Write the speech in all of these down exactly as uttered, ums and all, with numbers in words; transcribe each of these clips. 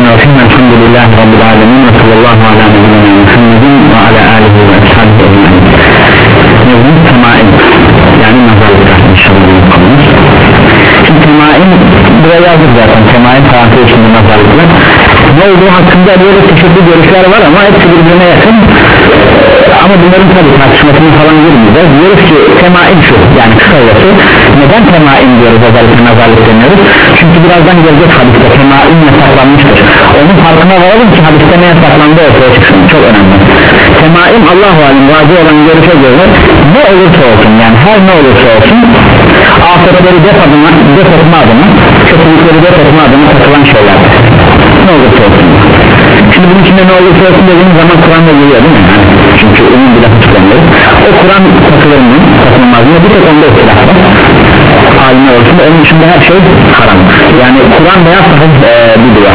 Bismillahirrahmanirrahim. Elhamdülillahi Rabbil alemin. Ve sallallahu ala nebiyyina Muhammedin ve ala alihi ve ashabihi ecmaîn. Mevzu temaim, yani nazarlıklar inşallah. Şimdi temaim buraya yazdık zaten. Temaim parantez içinde nazarlıklar. Ne olduğu hakkında böyle çeşitli görüşler var ama hepsi birbirine yakın. Ama bunların tabi tartışmasını falan girmeyeceğiz. Diyoruz ki temaim şu, yani kısacası neden temaim diyoruz, özellikle nazarlık deniyoruz? Çünkü birazdan gelecek hadiste temaim yasaklanmıştır. Onun farkına varalım ki hadiste ne yasaklandı ortaya çıksın, çok önemli. Temaim Allah-u Alem vacı olan görüşe göre ne olursa olsun, yani her ne olursa olsun afetleri def adına, def etme adına, kötülükleri def etme adına takılan şeyler. Ne olursa olsun. Şimdi bunun içinde ne olursa olsun dediğimiz zaman Kur'an'da geliyor değil mi? Çünkü onun bile tutulanları o Kur'an takılır mı? Takılmaz mı? Bir tek onda ihtilaf var. Alimler olsun da onun içinde her şey haram. Yani Kur'an veya sahih ee, bir dua.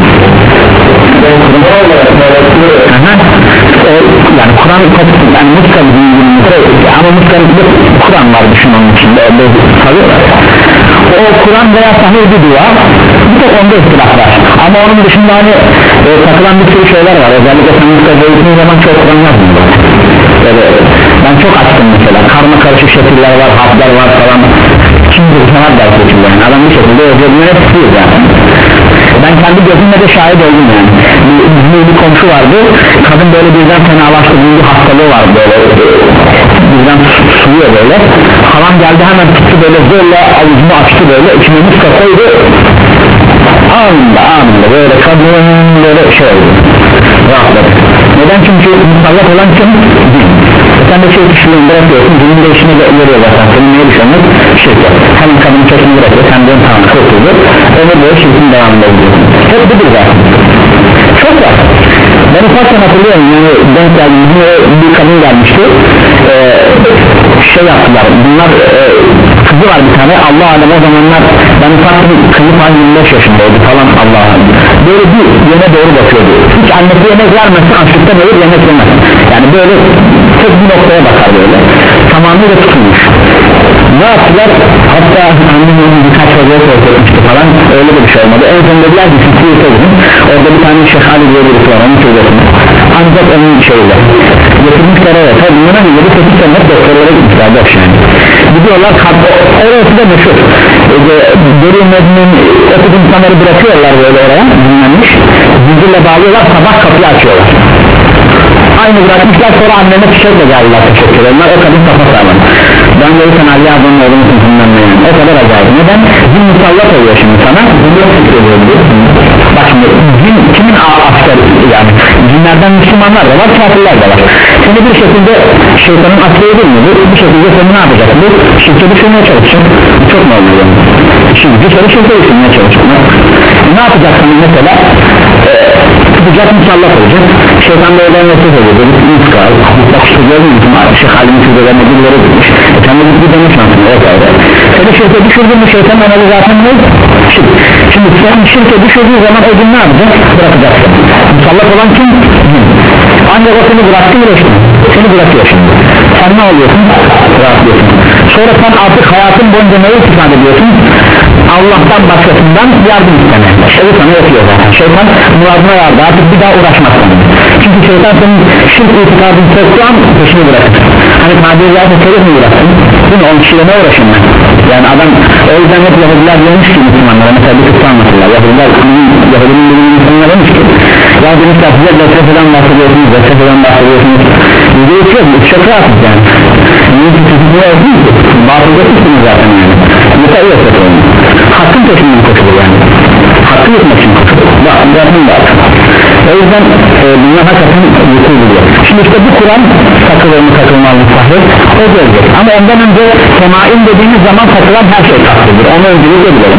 Yani Kur'an yani Muskan ama Muskan'da Kur'an var düşün onun içinde o Kur'an veya sahih bir dua bir tek onda ihtilaf var ama onun dışında hani e, takılan bir sürü şeyler var özellikle sen Muskan'da eğitim zaman çok Kur'an yazmıyor böyle, ben çok açtım mesela karma karışık şekiller var harfler var falan şimdi sanat dersi için yani adam bir şekilde özelliğine tutuyor zaten. Ben kendi gözümle de şahit oldum yani bir, bir, bir komşu vardı kadın böyle birden fenalaştı bir hastalığı var böyle birden susuyor böyle halam geldi hemen tuttu böyle zorla avucunu açtı böyle içine muska koydu anında anında böyle kadın böyle şey oldu rahatladı neden çünkü musallat olan kim? Din sen de şey kişiliğini bırakıyorsun dinin de işine görüyor zaten senin neye düşünmek? Şirket hemen kadının çekini bırakıyor sen diyorsun tamam kurtuldu öyle böyle şirketin devamında gidiyorsun hep budur zaten çok var ben ufaktan hatırlıyorum yani denk geldiğimde bir kadın gelmişti ee, şey yaptılar bunlar e, kızı var bir tane Allah alem o zamanlar ben ufaktan kızı falan yirmi beş yaşındaydı falan Allah alem böyle bir yöne doğru bakıyordu hiç annesi yemek vermezse açlıktan ölür yemek yemez yani böyle tek bir noktaya bakar böyle tamamıyla tutulmuş ne yaptılar hatta annemin birkaç hoca sormuştu falan öyle de bir şey olmadı en son dediler ki sizi yıkayın orada bir tane Şeyh Ali diye birisi var onun söylesini ancak onun şeyle getirmişler evet tabi bundan yedi sekiz sene doktorlara gitmişler boş yani gidiyorlar orası da meşhur deri mednin ötük insanları bırakıyorlar böyle oraya dinlenmiş zincirle bağlıyorlar sabah kapıyı açıyorlar aynı bırakmışlar sonra anneme çiçekle geldiler teşekkür onlar o kadın kafa sağlam ben de sen Ali Azam'ın oğlunu sınıfından yani o kadar acayip neden? Zin musallat oluyor şimdi sana bak şimdi zin kimin askeri yani cinlerden Müslümanlar da var kafirler de var seni bir şekilde şeytanın askeri değil mi? Bir şekilde seni ne yapacak? Bu şirke düşünmeye çalışacak çok normal yani şimdi bir kere şirke düşünmeye çalışacak ne yapacaksın mesela tutacak musallat olacak şeytan da oradan nefret ediyor muskal bak işte gördün mü Şeyh Halim'in sürülerine birileri gitmiş sen de bir demiş nasıl o kadar seni şirke düşürdün mü şeytan analı zaten ne? Şimdi, şimdi sen şirke düşürdüğün zaman o gün ne yapacak? Bırakacaksın musallat olan kim? Ancak o seni bıraktı uğraştın seni bırakıyor şimdi sen ne oluyorsun? Rahatlıyorsun sonra sen artık hayatın boyunca neyi istifade ediyorsun? Allah'tan başkasından yardım isteme şeyi sana yapıyor zaten şeytan muradına vardı artık bir daha uğraşmazsın çünkü şeytan senin şirk itikadını soktuğu an peşini bırakır hani tabiri zaten şerif mi bıraksın değil mi on kişiyle ne uğraşın ben yani adam o yüzden hep Yahudiler diyormuş ki Müslümanlara mesela bir kısa anlatırlar Yahudiler Yahudinin bildiğin insanlar demiş ki ya demişler size vesveseden bahsediyorsunuz vesveseden bahsediyorsunuz yüzde üç yok üç çok rahatsız yani niye ki sizi bu yok değil ki batılda sizsiniz zaten yani mesela iyi vesvese olmuş hakkın peşinden koşulur yani hakkı yutmak için koşulur zaten var o yüzden e, bunlar hakikaten yutuluyor şimdi işte bu Kur'an takılır mı takılmaz mı sahip o gelecek ama ondan önce temaim dediğimiz zaman takılan her şey takılır onu öncelikle bilelim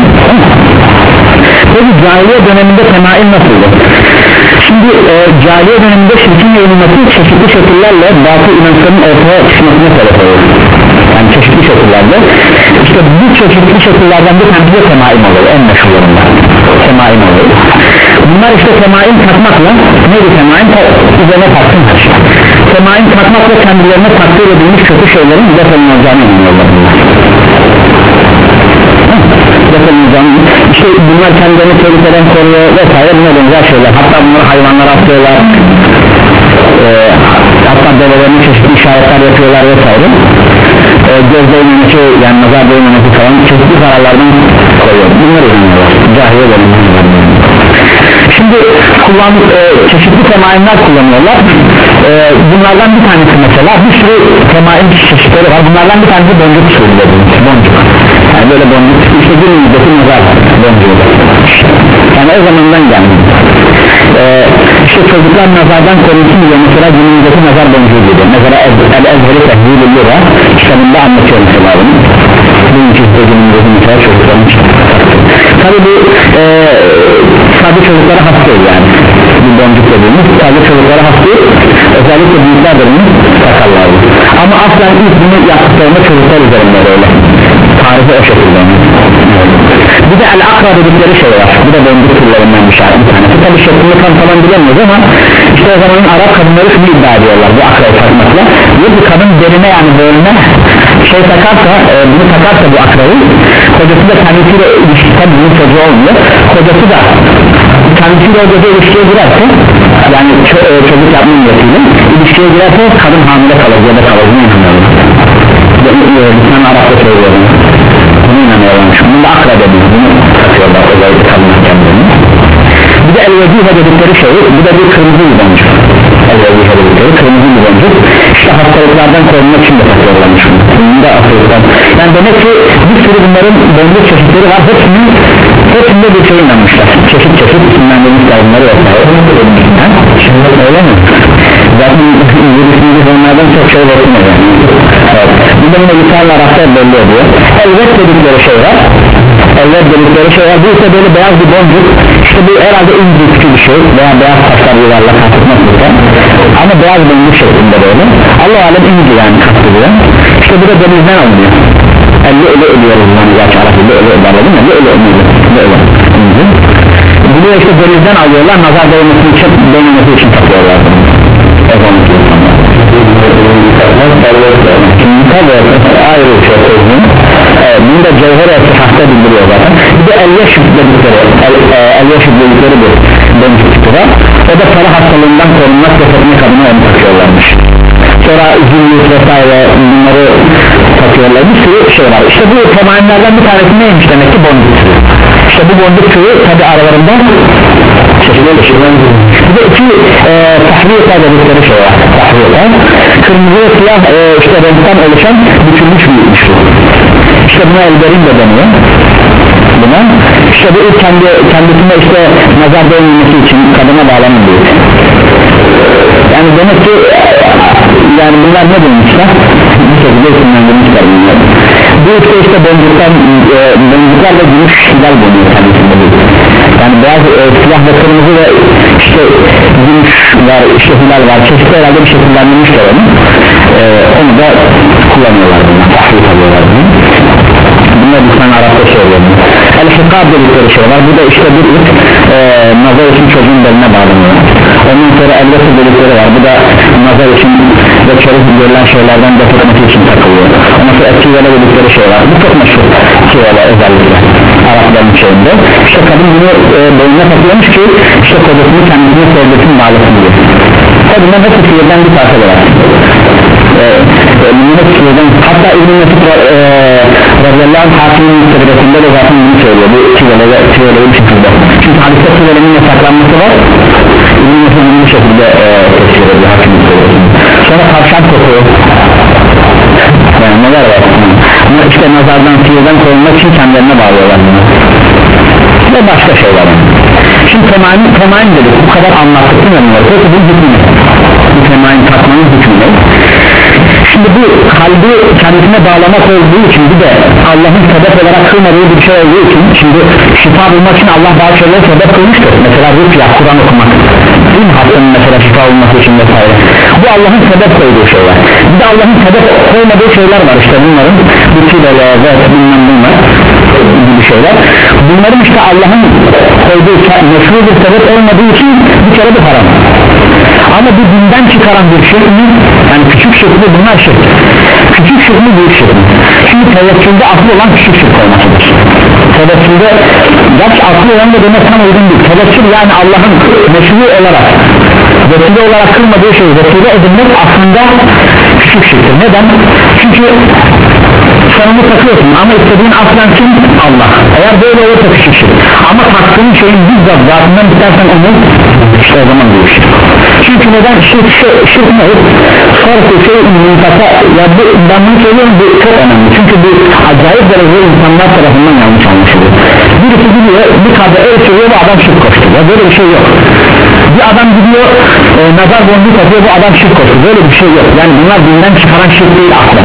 peki cahiliye döneminde temaim nasıldı? Şimdi e, cahiliye döneminde şirkin yayılması çeşitli şekillerle batıl inançların ortaya çıkmasına sebep olur yani çeşitli şekillerde işte bu çeşitli şekillerden bir tanesi temaim olur en meşhurlarından temaim olur bunlar işte temaim takmakla neydi temaim? Üzerine taksın her şey temaim takmakla kendilerine takdir edilmiş kötü şeylerin defolunacağını inanıyorlar olmayacağım, işte bunlar kendilerini tehlikeden koruyor vesaire, buna benzer şeyler. Hatta bunları hayvanlara atıyorlar, e, hatta develerini çeşitli işaretler yapıyorlar vesaire. e, göz değmemesi, yani nazar değmemesi falan çeşitli zararlardan koruyor. Bunları inanıyorlar, cahil olanlar. Şimdi kullan, e, çeşitli temaimler kullanıyorlar. e, bunlardan bir tanesi mesela, bir sürü temaim çeşitleri var. Bunlardan bir tanesi boncuk usulü dediğimiz boncuk. Yani böyle boncuk, işte günümüzdeki nazar boncuğu. Yani o zamandan geldi. e, işte çocuklar nazardan korunsun diye mesela günümüzdeki nazar boncuğu gibi. Mesela El-Ezheri Tehvil-i Lira kitabında anlatıyor mesela bunu. Bunun için de günümüzdeki mesela çocukların için. Tabi bu e, sadece çocuklara has değil yani. Bir boncuk dediğimiz sadece çocuklara has değil. Özellikle büyükler de bunu takarlar. Ama aslen ilk bunu yaptıklarında çocuklar üzerinde öyle. Tarihi o şekilde. Bir de el-akra dedikleri şey var. Bu da boncuk türlerinden bir şey, bir tanesi. Tabi şeklini tam falan bilemiyoruz ama işte o zamanın Arap kadınları şunu iddia ediyorlar bu akrayı takmakla. Bir bir kadın beline, yani bölüne şey takarsa, e, bunu takarsa bu akrayı, kocası da kendisiyle ilişki, tabi bunun çocuğu olmuyor, kocası da kendisiyle o gece ilişkiye girerse, yani ço e, çocuk yapma niyetiyle ilişkiye girerse kadın hamile kalır ya da kalır. Bunu inanıyorum. Lütfen Arap'ta söylüyorum. Bunu inanıyorum. Bunu da akra dediğimiz, bunu takıyorlar özellikle kadınlar kendilerini. Bir de el-vezife dedikleri şey, bu da bir kırmızı bir boncuk. El-vezife dedikleri kırmızı bir boncuk. İşte hastalıklardan korunmak için de takıyorlarmış. Bunu da hastalıklardan. Yani demek ki bir sürü bunların boncuk çeşitleri var. Hepsinin, hepsinde bir şey inanmışlar. Çeşit çeşit isimlendirmişler bunları vesaire. Şimdi öyle mi? Zaten yürüsünde onlardan çok şey bakmıyor yani. Evet. Bir de bunu lisanla Arap'ta belli oluyor. Elbet dedikleri şey var. Elbet dedikleri şey var. Bu ise böyle beyaz bir boncuk. İşte bu herhalde inci küçük bir şey veya beyaz taşlar yuvarla kastetmekle. Ama beyaz boncuk şeklinde böyle. Allah alem inci yani kastediyor. İşte bu da denizden alınıyor. Elle öyle ölüyoruz yani gerçi Arap'ta öyle öyle değil mi? Öyle öyle öyle inci. Bunu işte denizden alıyorlar, nazar değmesi için, değmesi için takıyorlar. Ayrı bir şey söyleyeyim. Evet, bunu da cevher etki hasta bildiriyor zaten. Bir de el-yeşib dedikleri el-yeşib dedikleri bir boncuk tipi var. O da para hastalığından korunmak ve teknik adına onu takıyorlarmış. Sonra zillik vesaire bunları takıyorlar. Bir sürü şey var. İşte bu temaimlerden bir tanesi neymiş demek ki boncuk türü. İşte bu boncuk türü tabi aralarında çeşitli bir de iki e, tahriyata dedikleri şey var. Tahriyata kırmızı ve siyah e, işte renkten oluşan bütünlüş bir üçlü. İşte buna elberin de deniyor. Buna işte bu kendi, kendisinde işte nazar değmemesi için kadına bağlanılıyor. Yani demek ki yani bunlar ne demişler? Bir şekilde isimlendirmişler bunlar. Bu işte işte boncuklar, e, boncuklar ve gümüş hilal bulunuyor kendisinde. Yani beyaz, e, siyah ve kırmızı ve işte gümüş var, işte hilal var, çeşitli herhalde bir şekillendirmişler onu. E, onu da kullanıyorlar bunlar, tahrif alıyorlar bunu. Bunlar bir tane Arap'ta söylüyor. El-Hikab dedikleri şey var. Bu da işte bir ilk e, nazar için çocuğun beline bağlanıyor. Ondan sonra el-Vesir dedikleri var. Bu da nazar için ve çocuk görülen şeylerden def etmesi için takılıyor. Ondan sonra etkivele dedikleri şey var. Bu çok meşhur etkivele özellikle Arapların şeyinde. İşte kadın bunu e, boynuna takıyormuş ki işte kocasını kendisine sevgisini bağlasın diye. Tabi bunlar hepsi sihirden bir parça var. Eee hatta İbn-i Mesud radıyallahu anh hakimin sebebinde de zaten bunu söylüyor, bu tüyeleyi bir şekilde. Çünkü hadiste tüyelerin yasaklanması var, İbn-i Mesud bu şekilde tefsir ediyor hakimin sebebinde. Sonra tavşan kokuyor, yani neler var ama işte nazardan, tüyeden korunmak için kendilerine bağlıyorlar bunu ve başka şeyler. Şimdi temaim, temaim dedik, bu kadar anlattık değil mi? Peki bu hükmü ne? Bu temaim takmanın hükmü ne? Şimdi bu kalbi kendisine bağlamak olduğu için, bir de Allah'ın sebep olarak kılmadığı bir şey olduğu için, şimdi şifa bulmak için Allah bazı şeyleri sebep kılmıştır. Mesela rütya, Kur'an okumak, değil mi? Hastanın mesela şifa bulması için vesaire. Bu Allah'ın sebep koyduğu şeyler. Bir de Allah'ın sebep koymadığı şeyler var, işte bunların bütüleri ve bilmem bunlar gibi şeyler. Bunların işte Allah'ın koyduğu meşru bir sebep olmadığı için bir kere bir haram. Ama bu dinden çıkaran bir şey mi? Yani küçük şirkli bunlar şirk. Küçük şirkli büyük şirkli. Şimdi tevekkülde aklı olan küçük şirk olmasıdır. Tevekkülde gerçi aklı olan da demek tam uygun değil. Tevekkül yani Allah'ın meşru olarak vesile olarak kılmadığı şeyi vesile edinmek aslında küçük şirktir. Neden? Çünkü sen onu takıyorsun ama istediğin aslen kim? Allah. Eğer böyle olursa küçük şirk. Ama taktığın şeyin bizzat zatından bitersen onu işte o zaman büyük şirk. Çünkü neden? Şirk, şirk ne? Sarfı şeyin münfaka, ya bu, ben bunu söylüyorum, bu çok önemli. Çünkü bu acayip derecede insanlar tarafından yanlış anlaşılıyor. Birisi gidiyor bir kadar el sürüyor, bu adam şirk koştu. Ya böyle bir şey yok. Bir adam gidiyor e, nazar boncuğu takıyor, bu adam şirk koştu. Böyle bir şey yok. Yani bunlar dinden çıkaran şirk değil aslında.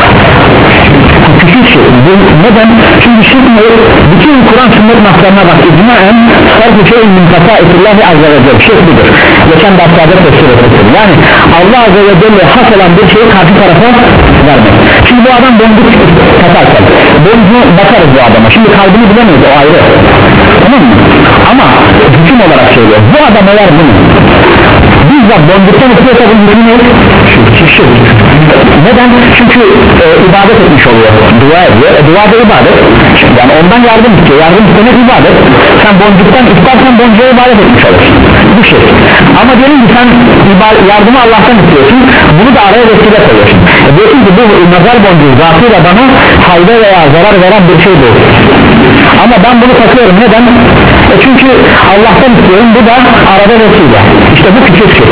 Küçük şirk. Neden? Çünkü şirk ne? Bütün Kur'an sünnet naslarına bak. İcmaen sarfı şeyin münfaka etillahi azze ve celle. Şirk budur. Geçen derslerde tefsir ettim. Yani Allah azze ve celle has olan bir şeyi karşı tarafa vermek. Şimdi bu adam boncuk takarken boncuğu bakarız bu adama. Şimdi kalbini bilemeyiz, o ayrı. Tamam mı? Ama hüküm olarak söylüyor. Bu adam eğer bunu bizzat boncuktan istiyorsa bu hüküm ne? Şirk. Neden? Çünkü e, ibadet etmiş oluyor. Dua ediyor. E, dua da ibadet. Yani ondan yardım istiyor. Yardım istemek ibadet. Sen boncuktan istersen boncuğa ibadet etmiş olursun. Bu şey. Ama diyelim ki sen yardımı Allah'tan istiyorsun. Bunu da araya vesile koyuyorsun. E, diyorsun ki bu nazar boncuğu zatıyla bana fayda veya zarar veren bir şey değil. Ama ben bunu takıyorum. Neden? E, çünkü Allah'tan istiyorum. Bu da arada vesile. İşte bu küçük şey.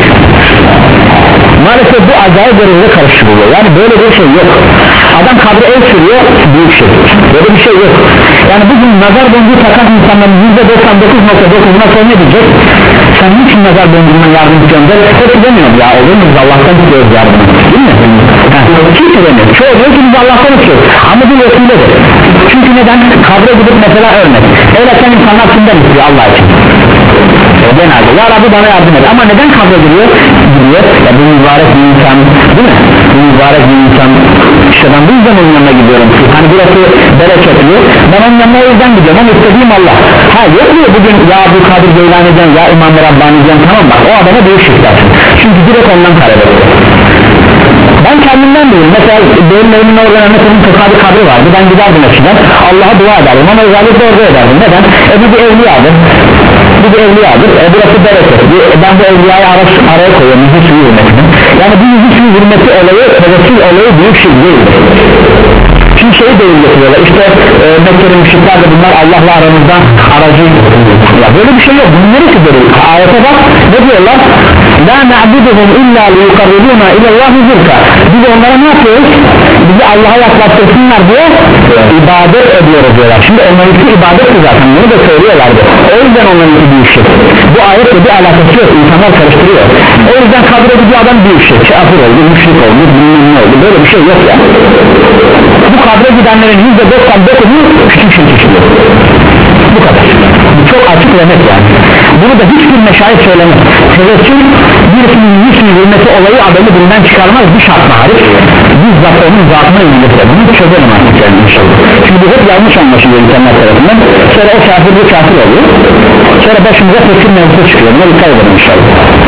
Maalesef bu acayip derecede karıştırılıyor. Yani böyle bir şey yok. Adam kabre el sürüyor, büyük şey. Böyle bir şey yok. Yani bugün nazar boncuğu takan insanların yüzde doksan dokuz nokta dokuzuna sonra ne diyecek? Sen niçin nazar boncuğundan yardım istiyorsun der? Hep demiyor ya, olur mu? Biz Allah'tan istiyoruz yardımı. Değil mi? Kimse demiyor. Çoğu diyor ki biz Allah'tan istiyoruz. Ama bu vesiledir. Çünkü neden? Kabre gidip mesela örnek. El açan insanlar kimden istiyor? Allah için. Genelde ya Rabbi bana yardım et. Ama neden kabre giriyor? Giriyor. Ya bu mübarek bir insan, değil mi? Bu mübarek bir insan. İşte ben bu yüzden onun yanına gidiyorum. Hani burası bereketli. Ben onun yanına o yüzden gidiyorum. Ama istediğim Allah. Ha yok mu bugün ya bu Kadir Geylani diyeceğim, ya İmam Rabbani diyeceğim, tamam bak. O adama büyük şirk dersin. Çünkü direkt ondan karar veriyor. Ben kendimden değilim. Mesela benim evimin orada mesela bir kabri vardı. Ben giderdim eskiden. Allah'a dua ederdim ama özellikle orada ederdim. Neden? E bu bir evliyadır. Bu bir evliyadır. E burası bereket. E, ben bu evliyayı ara, araya koyuyorum. Yüzü suyu hürmetini. Yani bu yüzü suyu hürmeti olayı, tevekkül olayı büyük şey değildir. Çünkü şeyi değil getiriyorlar. İşte e, Mekke'li müşrikler de bunlar Allah'la aramızda aracı. Ya böyle bir şey yok. Bunun neresi böyle? Ayete bak. Ne diyorlar? La na'buduhum illa liyukarribuna ilallahi zirka. Biz onlara ne yapıyoruz? Bizi Allah'a yaklaştırsınlar diye ibadet ediyoruz diyorlar. Şimdi onlarınki ibadetti zaten. Bunu da söylüyorlardı. O yüzden onlarınki büyük şey. Bu ayetle bir alakası yok. İnsanlar karıştırıyor. O yüzden kabire gidiyor adam büyük şey. Kafir oldu, müşrik oldu, bilmem ne oldu. Böyle bir şey yok ya. Bu kabre gidenlerin yüzde doksan dokuzu küçük şey çıkıyor. Bu kadar. Bu çok açık ve net yani. Bunu da hiçbir meşayih söylemez. Tevekkül birisinin yüzünü hürmeti olayı adamı dinden çıkarmaz bir şartla hariç. Bizzat onun zatına ilgili. Bunu çözelim artık yani inşallah. Çünkü bu hep yanlış anlaşılıyor insanlar tarafından. Sonra o kafir bir kafir oluyor. Sonra başımıza tekir mevzusu çıkıyor. Buna dikkat edelim inşallah.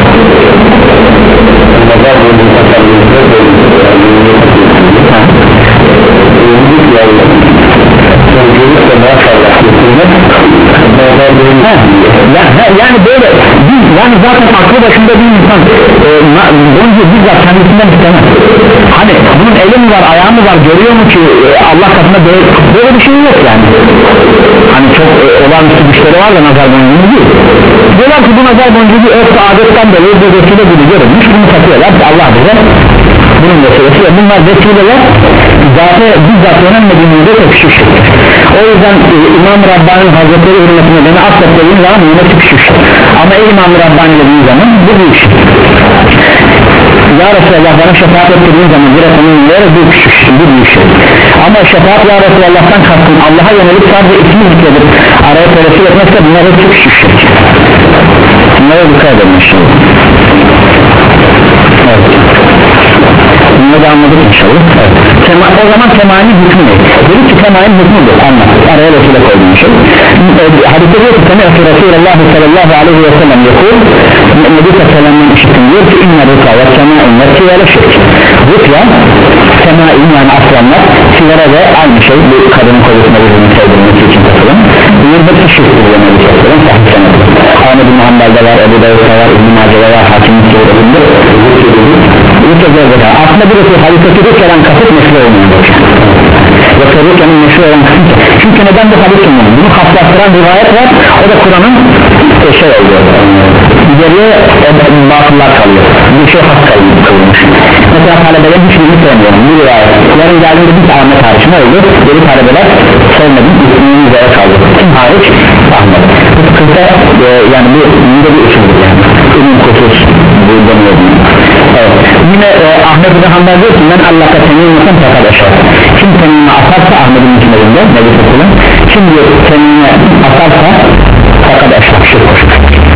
Yani böyle biz yani zaten aklı başında bir insan e, boncuğu bizzat kendisinden istemez. Hani bunun eli mi var, ayağı mı var, görüyor mu ki e, Allah katında böyle, böyle bir şey yok yani. Hani çok e, olağanüstü güçleri var da nazar boncuğu değil. Diyorlar ki bu nazar boncuğu bir örf adetten dolayı bir vesile gibi görülmüş, bunu takıyorlar ki Allah bize bunun vesilesi ve bunlar vesileler zaten bizzat önemlediğimizde çok küçük şeydir. O yüzden e, İmam Rabbani Hazretleri hürmetine beni affettiğin zaman yine küçük şey. Ama ey İmam Rabbani dediğin zaman bu büyük şey. Ya Resulallah bana şefaat ettirdiğin zaman direkt onun yere bir küçük şey, bir büyük şey. Ama şefaat ya Resulullah'tan kastım Allah'a yönelik sadece ismi zikredip araya tevekkül etmezse bunlar hep çok küçük şey. Bunlara dikkat edelim inşallah. Evet. Bunu da anladık. anladık inşallah. Evet. Tema, o zaman temayinin hükmü ne? Dedi ki temayinin hükmü bu, anladık, araya Resul'e koyduğum şey. Hadise diyor ki Teme'tu Resulullah sallallahu aleyhi ve sellem yakul Nebi Sallam'ın işittim diyor ki inna rüka ve tema'in ve siyale şirk. Rüka, tema'in yani aslanlar siyale de aynı şey, bu kadının kocasına birbirini sevdirmesi için takılın. Bunun hepsi şirktir ve Nebi Sallam sahip senedir. Ahmet bin Hanbal'da var, Ebu Davud'da var, İbn-i Mace'de var, Hakim'in siyerinde rüka zevzeka. Aslında bir rüka hadiseti rüka'dan kasıt meşru olmalıdır. Yoksa rüka'nın meşru olan kısım. Çünkü neden bu hadis sunulur? Bunu haslastıran rivayet var, o da Kur'an'ın e, şey oluyor. Geriye batıllar kalıyor, bir şey has kalmış. Mesela talebeler hiçbirini sevmiyorum, bu rivayet. Yarın geldiğinde bir Ahmet hariç ne oldu? Geri talebeler sevmedim, ismini üzere kaldı. Kim hariç? Ahmet. Bu sıkıntı e, yani bu yine bir usuldür yani. Ünün kutus bu deniyor. Evet. Yine e, Ahmet bin Hanbal diyor ki ben Allah'a temizlesin fakat aşağı. Kim temizle atarsa Ahmet'in hükümlerinde Nebi Sallam, kim diyor temizle atarsa fakat aşağı şirk koşur.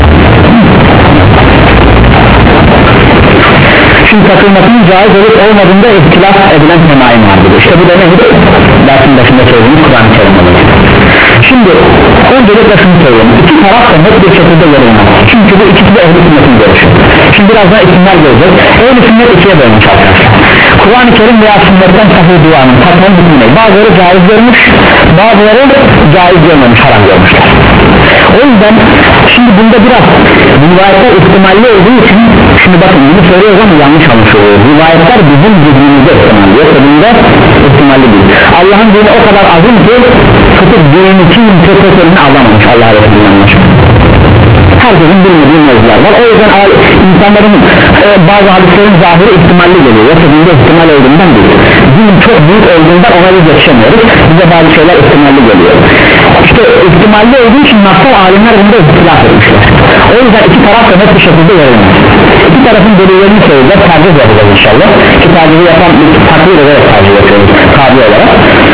Şimdi takılmasının caiz olup olmadığında ihtilaf edilen temayim vardır. İşte bu da nedir? Dersin başında söylediğimiz Kur'an-ı Kerim olur. Şimdi öncelikle şunu söyleyeyim, iki taraf da net bir şekilde yorulmaz. Çünkü bu ikisi de ehl-i sünnetin görüşü. Şimdi biraz daha isimler göreceğiz. Ehl-i sünnet ikiye bölmüş arkadaşlar. Kur'an-ı Kerim veya sünnetten sahih duanın takmanın hükmüne bazıları caiz görmüş, bazıları caiz görmemiş, haram görmüşler. O yüzden şimdi bunda biraz rivayetler ihtimalli olduğu için, şimdi bakın bunu söylüyoruz ama yanlış anlaşılıyor. Rivayetler bizim zihnimizde ihtimalli, yoksa bunda ihtimalli değil. Allah'ın dini o kadar azim ki tutup dini kim profesörünü alamamış Allah Resulü'nün anlaşılıyor. Herkesin bilmediği mevzular var. O yüzden insanların e, bazı hadislerin zahiri ihtimalli geliyor, yoksa bunda ihtimal olduğundan değil. Din çok büyük olduğundan ona biz yetişemiyoruz, bize bazı şeyler ihtimalli geliyor. İşte ihtimalli olduğu için nasıl alimler bunda ihtilaf etmişler. O yüzden iki taraf da net bir şekilde verilmez. İki tarafın delillerini söyleyeceğiz, tercih yapacağız inşallah. Ki tercihi yapan bir takdir ederek tercih yapıyoruz tabi olarak.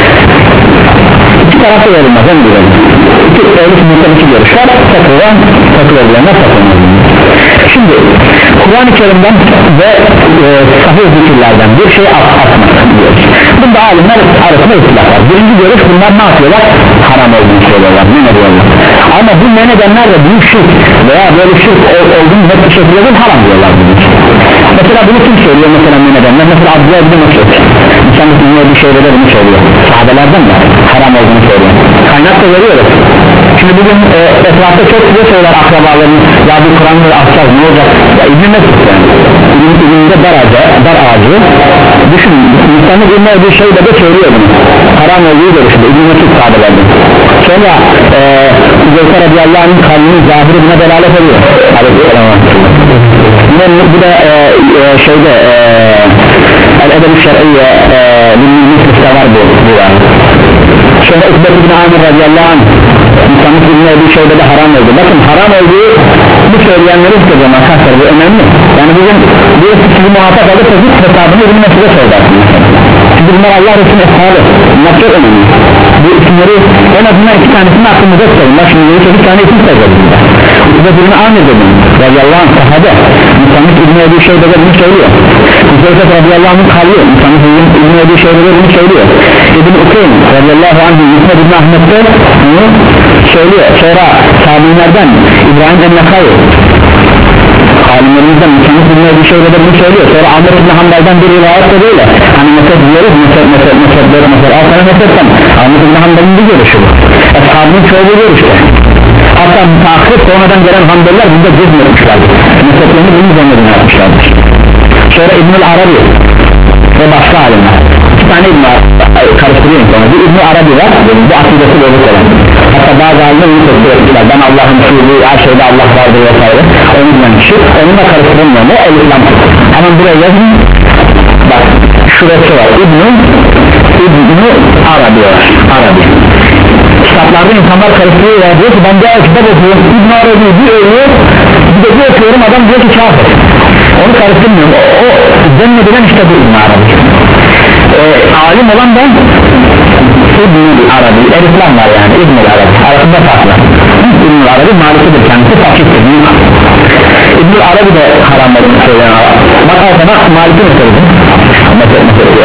İki tarafta verilmez, en güzel. İki ehl-i sünnetten iki görüş var, takılan takılabilenler takılmaz. Şimdi Kur'an-ı Kerim'den ve e, sahih zikirlerden bir şey atmak diyoruz. Bunda alimler arasında ihtilaf var. Birinci görüş, bunlar ne yapıyorlar? Haram olduğunu söylüyorlar, ne diyorlar? Ama bu ne nedenler de büyük şirk veya böyle şirk olduğunu net bir şekilde değil, haram diyorlar bunu. Mesela bunu kim söylüyor mesela ne nedenler? Mesela Abdullah ibn Mesud insanlık dinliyor bir şeyde de bunu söylüyor. Sahabelerden de haram olduğunu söylüyor. Kaynak da veriyoruz. Şimdi bugün e, etrafta çok size söyler akrabaların, ya bir Kur'an'ı atacağız ne olacak? Ya İbn-i Mesud yani. İbn-i dar ağacı, dar ağacı. Düşün, insanlık dinliyor bir şeyde de söylüyor bunu. Haram olduğu görüşünde İbn-i Mesud sahabelerden. Sonra Zeyfer radiyallahu anh'ın kalbinin zahiri buna delalet ediyor. Yine bu da e, e, şeyde El-Edeb-i Şer'iyye Lil-Müslüs'te var bu var. Sonra Ukbet ibn Amir radiyallahu anh insanlık dinliyor bir şeyde de haram oldu. Bakın haram olduğu bu söyleyenleri isteyeceğim arkadaşlar, bu önemli. Yani bugün bir sizi muhatap alıp da bu hesabını İbn-i Mesud'a söylersiniz. Çünkü bunlar Allah Resulü'nün eshabı, bunlar çok önemli. Bu isimleri en azından iki tanesini aklımıza tutalım. Bak şimdi bir tane isim sayacağız burada. Ukbet ibn Amir dedim radiyallahu anh sahabe, insanlık dinliyor bir şeyde de bunu söylüyor. Zeyfer radiyallahu anh'ın kalbi, insanlık dinliyor bir şeyde de bunu söylüyor. İbn-i Ukayn radiyallahu anh'ın Yusuf ibn Ahmet'te bunu söylüyor. Sonra tabi'inlerden İbrahim el-Nakay alimlerimizden insanlık dinliyor bir şeyde de bunu söylüyor. Sonra Ahmet ibn Hanbal'dan bir rivayet de böyle. Hani mesaj diyoruz, mesaj mesaj mesaj böyle mesaj al sana mesajdan Ahmet ibn Hanbal'ın bir görüşü bu. Eshabının çoğu bir görüşte. Hatta müteahhit sonradan gelen Hanbeliler bunda cezmetmişlerdir. Mesajlarını bunun üzerine yapmışlardır. Sonra İbn-i Arabi ve başka alimler, iki tane İbn-i Arabi karıştırıyorum sonra. Bir İbn-i Arabi var, bu akidesi bozuk olan. Hatta bazı alimler bunu tespit etmişler. Ben Allah'ın şuuru, her şeyde Allah vardır vesaire. Onu bilen kişi, onunla karıştırılmıyor. Ne? El-İslam tutur. Hemen buraya yazın. Bak şurası var. İbn-i İbn-i Arabi var. Arabi. Kitaplarda insanlar karıştırıyor ya, diyor ki ben bir kitap okuyorum, İbn-i Arabi bir ölüyor, bir de bir okuyorum, adam diyor ki kafir. Onu karıştırmıyorum, o, o zannedilen işte bu İbn-i Arabi. Ee, alim olan da İbn-i Arabi, el-İslam var yani İbn-i Arabi, arasında farklı. İbn-i Arabi malikidir, kendisi fakirdir. İbn-i Arabi de haram olduğunu söyleyen bak al sana maliki meselesi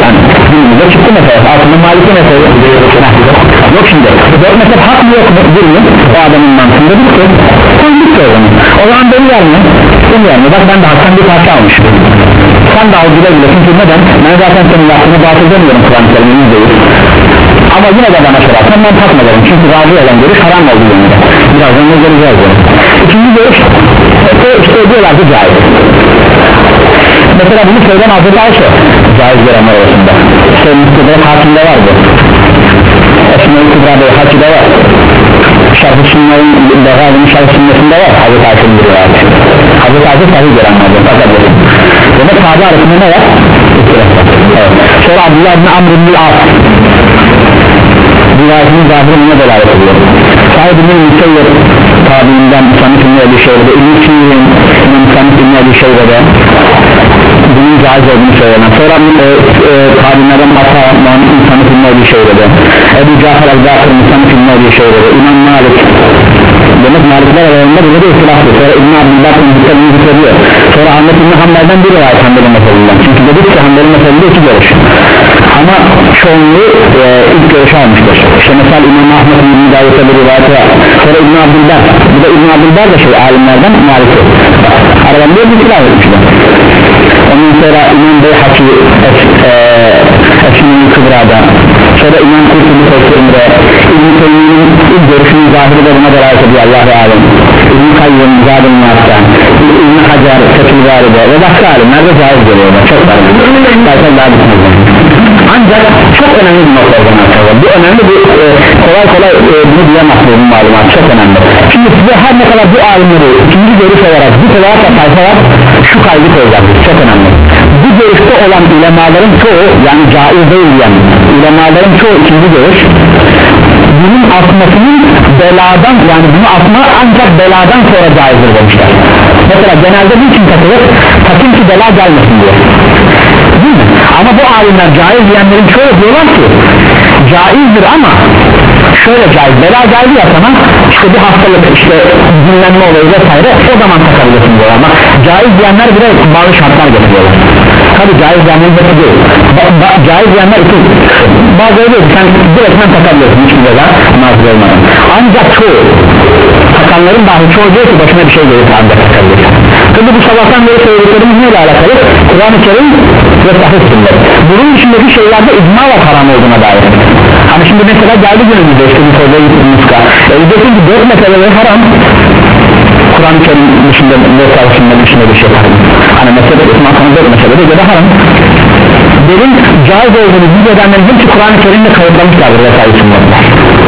mezhep altında Maliki mezhebi yok şimdi dört mezhep hak mı yok mu değil mi o adamın mantığında bitti sen bitti o zaman o zaman beni verme beni verme bak ben de haktan bir parça almışım sen de al güle güle çünkü neden ben zaten senin yaptığını batıl demiyorum Kur'an-ı Kerim'in değil ama yine de bana sorarsan ben takmalarım çünkü razı olan görüş haram oldu yönünde birazdan ne göreceğiz yani. İkinci görüş işte diyorlar ki caiz mesela bunu söyleyen Hazreti Ayşe caiz görenler arasında işte Müslüman hakimde var bu Esma-i Kübra'da hakimde var Şarkı Sünnet'in Beğadın Şarkı Sünnet'inde var Hazreti Ayşe'nin bir rivayeti Hazreti Ayşe sahih görenlerden fakat demek sahabe arasında ne var? Evet. Sonra Abdullah ibn Amr ibn al-As rivayetinin zahirine delalet ediyor Said ibn Müseyyed tabiinden Sanif ibn Ebi Şeybe'de İbn-i Sinir'in Sanif ibn Ebi Şeybe'de bunun caiz olduğunu söylenen sonra e, e, tabiinlerden Ata Muhammed Sanif ibn Ebi Şeybe'de Ebu Cafer el-Bakır Sanif ibn Ebi Şeybe'de İmam Malik demek Malikler aralarında böyle bir ihtilaflı sonra İbn-i Abdülbakır'ın hükümünü zikrediyor sonra Ahmet İbn-i Hanbel'den bir rivayet Hanbel'in meseleğinden çünkü dedik ki Hanbel'in meselinde iki görüş ama çoğunluğu e, ilk görüşü almıştır işte mesela İmam Ahmet İbn-i Davut'a bir rivayeti var sonra İbn-i Abdülber bu da İbn-i Abdülber de şey alimlerden Malik'i aralarında bir ihtilaf etmişler ondan sonra İmam Beyhaki Esma-i Kübra'da sonra İmam Kurtubi Tefsir'inde İbn-i Teymi'nin ilk görüşünün zahiri de buna delalet ediyor Allah-u Alem İbn-i Kayyum Zadın Mart'ta İbn-i Hacer Fethül Bari'de ve başka alimler de caiz görüyorlar çok var ancak çok önemli bir nokta olduğunu arkadaşlar bu önemli bir e, kolay kolay e, bunu diyemez bu malumat çok önemli şimdi size her ne kadar bu alimleri ikinci görüş olarak bu kadar da sayfalar şu kaydı koyacaktır çok önemli bu görüşte olan ulemaların çoğu yani caiz değil yani ulemaların çoğu ikinci görüş bunun atmasının beladan yani bunu atma ancak beladan sonra caizdir demişler mesela genelde bu için takılır takım ki bela gelmesin diye değil mi? Ama bu alimler caiz diyenlerin çoğu diyorlar ki caizdir ama şöyle caiz bela geldi ya sana işte bir hastalık işte dinlenme olayı vesaire o zaman takabilirsin diyorlar ama caiz diyenler bile bazı şartlar getiriyorlar tabi caiz diyenler de değil ba- ba- caiz diyenler için bazıları diyor ki sen direktmen takabilirsin hiçbir bela nazır olmadan ancak çoğu takanların dahi çoğu diyor ki başına bir şey gelirse ancak takabilirsin tabi bu sabahtan beri söylediklerimiz neyle alakalı Kur'an-ı Kerim ve sahih sünnet bunun dışındaki şeylerde icma var haram olduğuna dair hani şimdi mesela geldi günümüzde işte bir konuda gittik muska e diyeceksin ki dört meseleleri haram Kur'an-ı Kerim dışında ve sahih sünnet dışında bir şey haram hani mesele etma konu dört meselede göre haram derin caiz olduğunu biz edenlerin hepsi Kur'an-ı Kerim'de kayıtlamışlardır ve sahih sünnetler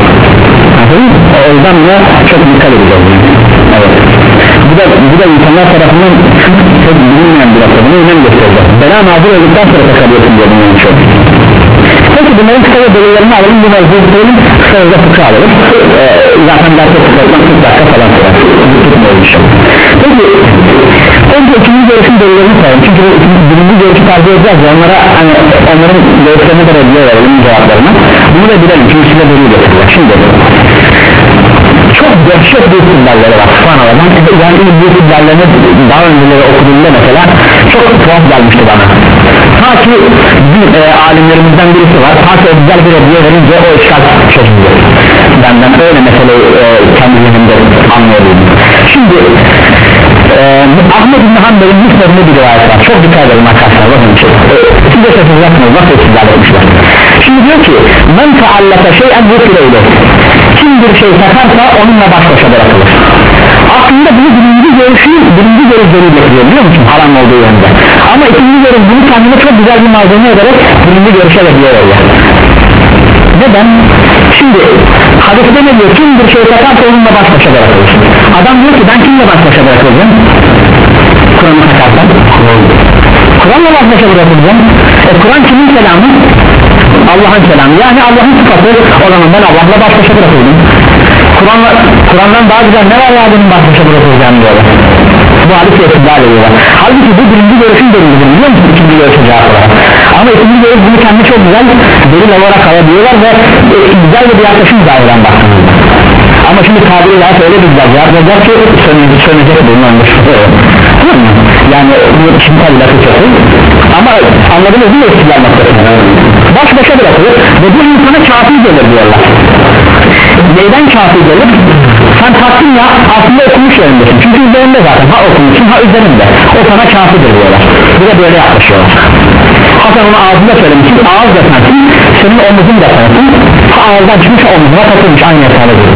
o yüzden buna çok dikkat edeceğiz evet bu da, bu da insanlar tarafından çok bilinmeyen bir nokta bunu önem gösterecek bela nazır olduktan sonra takabiliyorsun diye bunun çok peki bunların kısa ve delillerini alalım bu mevzuların kısa ve fıkra alalım ee, zaten derse fıkrattan kırk dakika falan sonra tutmuyoruz peki önce ikinci görüşün delillerini sayalım çünkü birinci görüşü tercih edeceğiz ya onlara hani onların görüşlerine de reddiye verelim cevaplarına bunu da bilelim çünkü size delil getirecek şimdi çok dehşet bir istidlalleri var Subhanallah'dan yani bu istidlallerini daha önceleri okuduğumda mesela çok tuhaf gelmişti bana ta ki bir e, alimlerimizden birisi var ta ki o güzel bir reddiye verince o işgal çözüldü benden öyle meseleyi e, kendi zihnimde anlıyordum şimdi e, Ahmet İbn Hanbel'in müsnedinde bir rivayet var çok dikkat edelim arkadaşlar bakın şey e, size sessiz yapmıyoruz nasıl istidlal etmişler şimdi diyor ki men taallaka şey'en vukile kim bir şey takarsa onunla baş başa bırakılır aslında bunu birinci görüşü birinci görüş delil getiriyor biliyor musun haram olduğu yönde ama ikinci görüş bunu kendine çok güzel bir malzeme ederek birinci görüşe de diyor öyle neden? Şimdi hadiste ne diyor kim bir şey takarsa onunla baş başa bırakılır adam diyor ki ben kimle baş başa bırakılacağım Kur'an'ı takarsan Kur'an'la baş başa bırakılacağım e Kur'an kimin kelamı? Allah'ın kelamı yani Allah'ın sıfatı o zaman ben Allah'la baş başa bırakıldım Kur'an'la, Kur'an'dan daha güzel ne var ya benim baş başa bırakılacağım diyorlar bu hadise istidlal ediyorlar halbuki bu birinci görüşün delilidir biliyor musun ikinci görüşün cevap olarak ama ikinci görüş bunu kendi çok güzel delil olarak alabiliyorlar ve e, güzel bir yaklaşım zahiren baktığında ama şimdi tabiri zaten öyle bir güzel cevap olacak ki sönecek bunun anlaşılıyor tamam mı? yani bu şimdiki lafı ama anladınız mı istidlal noktasını baş başa bırakılır ve bu insana kafir gelir diyorlar. Neyden kafir gelir? Sen taktın ya aslında okumuş yerindesin çünkü üzerinde zaten ha okumuşsun ha üzerinde o sana kafirdir diyorlar. Bir de böyle yaklaşıyorlar. Hasan onu ağzında söylemişsin, ağız da sensin, senin omuzun da sensin, ha ağızdan çıkmış omuzuna takılmış aynı hesabı değil.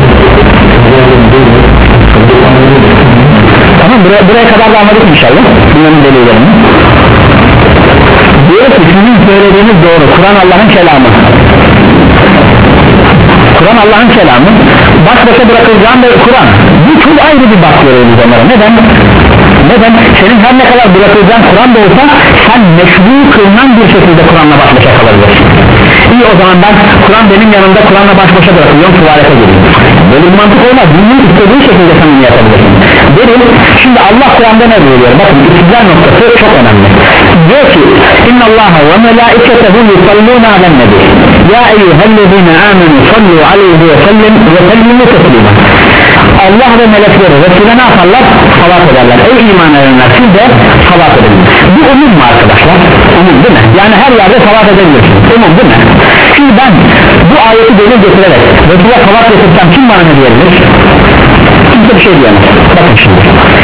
Tamam, buraya, buraya kadar da anladık inşallah bunların delillerini. Diyor ki sizin söylediğiniz doğru, Kur'an Allah'ın kelamı, Kur'an Allah'ın kelamı, baş başa bırakılacağın da Kur'an, bu çok ayrı bir bak veriyoruz onlara. Neden? Neden? Senin her ne kadar bırakılacağın Kur'an da olsa sen meşru kılınan bir şekilde Kur'an'la baş başa kalabilirsin. İyi, o zaman ben Kur'an benim yanımda Kur'an'la baş başa bırakılıyorum, tuvalete geliyorum. Böyle bir mantık olmaz, bunun istediği şekilde samimi yapabilirsin. Derim, şimdi Allah Kur'an'da ne buyuruyor? Bakın istidlal noktası çok önemli. Diyor ki İnnallâhe ve melâiketehu yusallûne alen nebi ya eyyühellezîne âmenû sallu aleyhi ve sellem ve sellimu teslîmâ. Allah ve melekleri Resul'e ne yaparlar? Salat ederler. Ey iman edenler, siz de salat edin. Bu umum mu arkadaşlar? Umum değil mi? Yani her yerde salat edebilirsin. Umum değil mi? Şimdi ben bu ayeti delil getirerek Resul'e salat getirsem kim bana ne diyebilir? Kimse bir şey diyemez. Bakın şimdi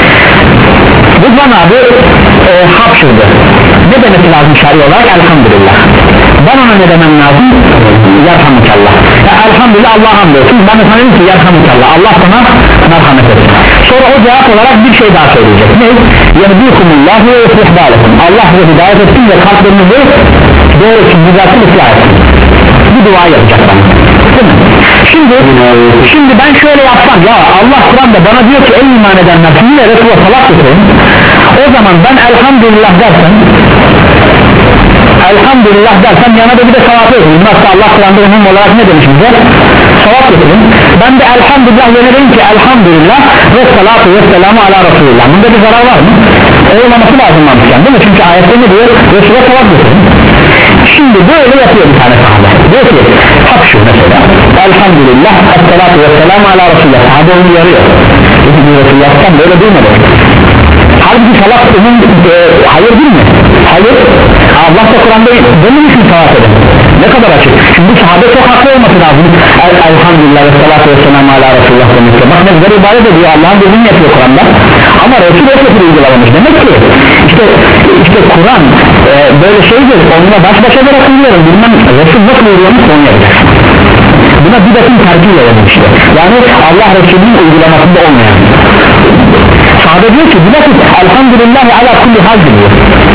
Rıdvan abi e, hapşırdı. Ne demesi lazım şer'i olarak? Elhamdülillah. Ben ona ne demem lazım? Yerhamdülillah. Ya, elhamdülillah, Allah'a hamdolsun. Ben de sana dedim ki yerhamdülillah, Allah sana merhamet etsin. Sonra o cevap olarak bir şey daha söyleyecek. Ne? Yehdikumullahu ve yuslih. Allah size hidayet etsin ve kalplerinizi doğru için düzeltin, ıslah etsin. Bu dua yapacak bana. Şimdi, şimdi ben şöyle yapsam, ya Allah Kur'an'da bana diyor ki ey iman edenler sizinle Resul'a salat getirin, o zaman ben elhamdülillah dersem elhamdülillah dersem yana da bir de salat getirin. Nasıl Allah Kur'an'da umum olarak ne demiş bize? Salat getirin. Ben de elhamdülillah yönelim ki elhamdülillah ve salatu ve selamu ala Resulullah. Bunda bir zarar var mı? Olmaması lazım mantıken değil mi? Çünkü ayette ne diyor? Resul'a salat getirin. Şimdi böyle yapıyor bir tane sahabe. Diyor ki hapşu mesela elhamdülillah esselatu vesselamu ala Resulullah. Sahabe onu yarıyor. Dedi bir Resulullah'tan böyle duymadı. Halbuki salat onun e, hayır değil mi? Hayır. Allah da Kur'an'da benim için salat edin. Ne kadar açık. Şimdi bu sahabe çok haklı olması lazım. El, elhamdülillah esselatu vesselamu ala Resulullah demektir. Bak ne güzel ibadet ediyor. Allah'ın dediğini yapıyor Kur'an'da. Ama Resul o şekilde uygulamamış. Demek ki işte, işte Kur'an e, böyle şeydir. Onunla baş başa bırakılıyor. Bilmem Resul nasıl uygulamış onu yapacak. Buna bidatın tercih verilmiş işte. Yani Allah Resulü'nün uygulamasında olmayan. Sahabe diyor ki bilakis elhamdülillah ala kulli hal diyor.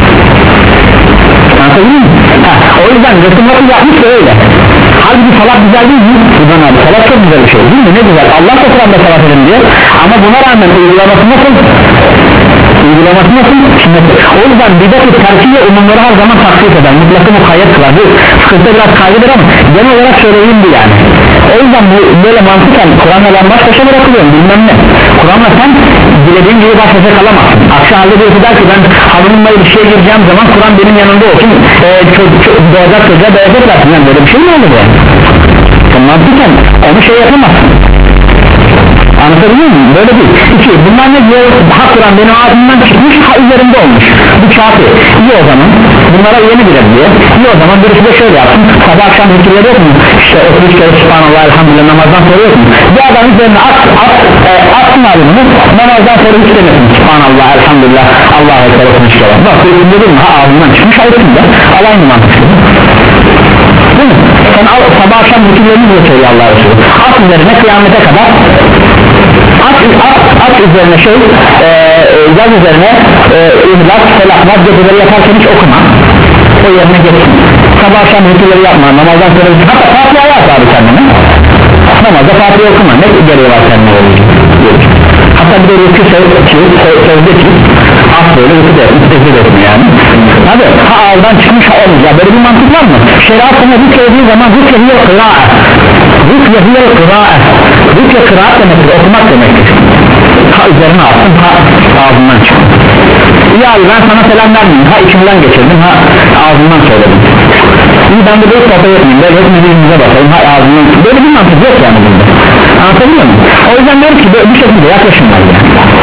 Anladın mı? Ha, o yüzden Resul nasıl yapmış da öyle. Halbuki salat güzel değil mi? Buradan abi salat çok güzel bir şey değil mi? Ne güzel. Allah da Kur'an'da salat edin diyor. Ama buna rağmen uygulaması nasıl? Uygulaması nasıl? Sünnettir. O yüzden bidat-ı terkiye umumları her zaman taksit eder. Mutlaka mukayyet kılar. Bu sıkıntı biraz kaygıdır ama genel olarak söyleyeyim bu yani. O yüzden bu böyle mantıken Kur'an'la ben baş başa bırakılıyorum bilmem ne. Kur'an'la sen dilediğin gibi baş başa kalamazsın. Aksi halde birisi der ki ben hanımımla ilişkiye gireceğim zaman Kur'an benim yanımda olsun. E, çok, çok, doğacak çocuğa doğacaklar. Yani böyle bir şey mi olur yani? Mantıken onu şey yapamazsın. Anlatabiliyor muyum? Böyle değil. İki, bunlar ne diyor? Ha Kur'an benim ağzımdan çıkmış, ha üzerinde olmuş. Bu kafir. İyi o zaman. Bunlara yeni bile diyor. İyi o zaman birisi de şöyle yapsın. Sabah akşam hükürleri yok mu? İşte otuz üç kere subhanallah elhamdülillah namazdan sonra yok mu? Bir adam üzerine at, at, e, atsın abi bunu. Namazdan sonra hiç demesin. Subhanallah elhamdülillah Allah'a ekber otuz üç kere. Bak üstünde değil mi? Ha ağzından çıkmış, ha üstünde. Al aynı mantık. Değil mi? Sen al, sabah akşam hükürlerini diyor söylüyor Allah Resulü. At üzerine kıyamete kadar at, at, at üzerine şey e, yaz üzerine e, İhlas, Felaklar geceleri yaparken hiç okuma o yerine geçsin. Sabah akşam hükürleri yapma, namazdan sonra hatta Fatiha'ya at abi kendine. Namazda Fatiha okuma, ne gereği var kendine öyle. Hatta bir de rükü sözde ki at böyle rükü de rükü de etmiyor yani. Hadi ha ağızdan çıkmış ha olmayacak, böyle bir mantık var mı? Şeriat sana rükü dediği zaman rükü hiye kıra'a rükü hiye kıra'a rükü kıraat demektir, okumak demektir. Ha üzerine attım, ha ağzından çıktım. İyi abi ben sana selam vermeyeyim, ha içimden geçirdim, ha ağzından söyledim. İyi ben de böyle sohbet etmeyeyim, böyle hepimiz yüzümüze bakalım, ha ağzından çıktım. Böyle bir mantık yok yani bunda. anlatabiliyor muyum? O yüzden diyorum ki bu şekilde yaklaşımlar yani.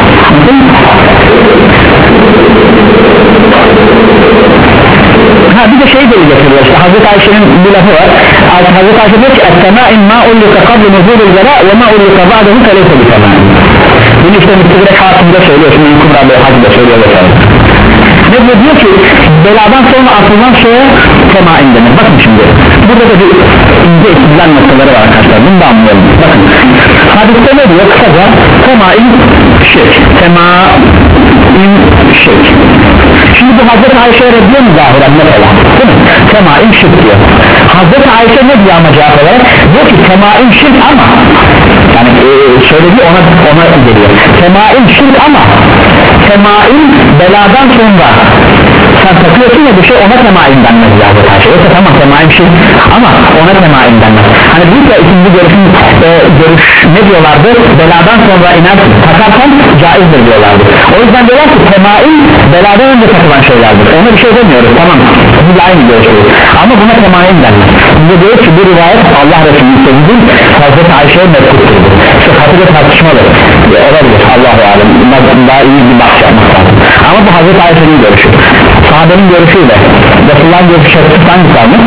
Ha bir de şey böyle getiriyor işte Hazreti Ayşe'nin bir lafı var. Hazreti Ayşe diyor ki "Es-semâin mâ ullika qablu nuzûlil velâ ve mâ ullika ba'dehu feleyse bitemâin." Bunu işte müstedrek Hatım'da söylüyor, şimdi Kubra Beyhacı'da söylüyor vesaire. Ne diyor? Diyor ki beladan sonra atılan şeye semain denir. Bakın şimdi burada da bir ince istidlal noktaları var arkadaşlar, bunu da anlayalım. Bakın hadiste ne diyor? Kısaca semain şirk, semain şirk. Şimdi bu Hazreti Ayşe'ye reddiyor mu zahiren mesela? Değil mi? Semain şirk diyor. Hazreti Ayşe ne diyor ama cevap olarak? Diyor ki semain şirk ama yani e, söylediği ona, ona geliyor. Semain şirk ama semain beladan sonra sen takıyorsun ya bir şey, ona semain denmez Hazreti Ayşe. Yoksa tamam semain şirk ama ona semain denmez. Hani büyük ya ikinci görüşün e, görüş ne diyorlardı? Beladan sonra iner takarsan caizdir diyorlardı. O yüzden diyorlar ki semain beladan önce takılan şeylerdir. Ona bir şey demiyoruz, tamam. Biz aynı görüşüyoruz. Ama buna semain denmez. Bize diyor ki bu rivayet Allah Resulü'nün sevdiği Hazreti Ayşe'ye mevkuttur. İşte katıda tartışmalı. Olabilir. Allahu alem. Daha iyi bir bahs yapmak lazım. Ama bu Hazreti Ayşe'nin görüşü. Sahabenin görüşüyle Resulullah'ın görüşü şartı hangisi almış?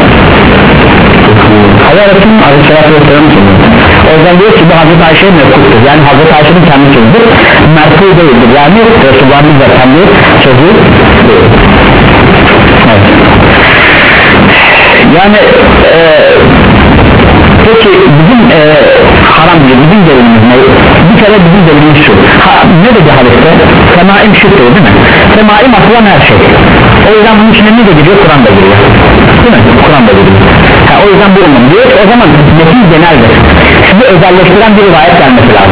Allah Resulü'nün Aleyhisselatü Vesselam'ın sözü. O yüzden diyor ki bu Hazreti Ayşe'ye mevkuttur. Yani Hazreti Ayşe'nin kendi sözüdür. Merkû değildir. Yani Resulullah'ın zaten bir sözü değil. Evet. Yani e, peki bizim e, haram diye bizim delilimiz ne? Bir kere bizim delilimiz şu. Ha, ne dedi hadiste? Semaim şirk değil mi? Semaim atılan her şey. O yüzden bunun içine ne de giriyor? Kur'an da giriyor. Değil mi? Kur'an da giriyor. Ha, o yüzden bu umum diyor. O zaman metin geneldir. Sizi özelleştiren bir rivayet gelmesi lazım.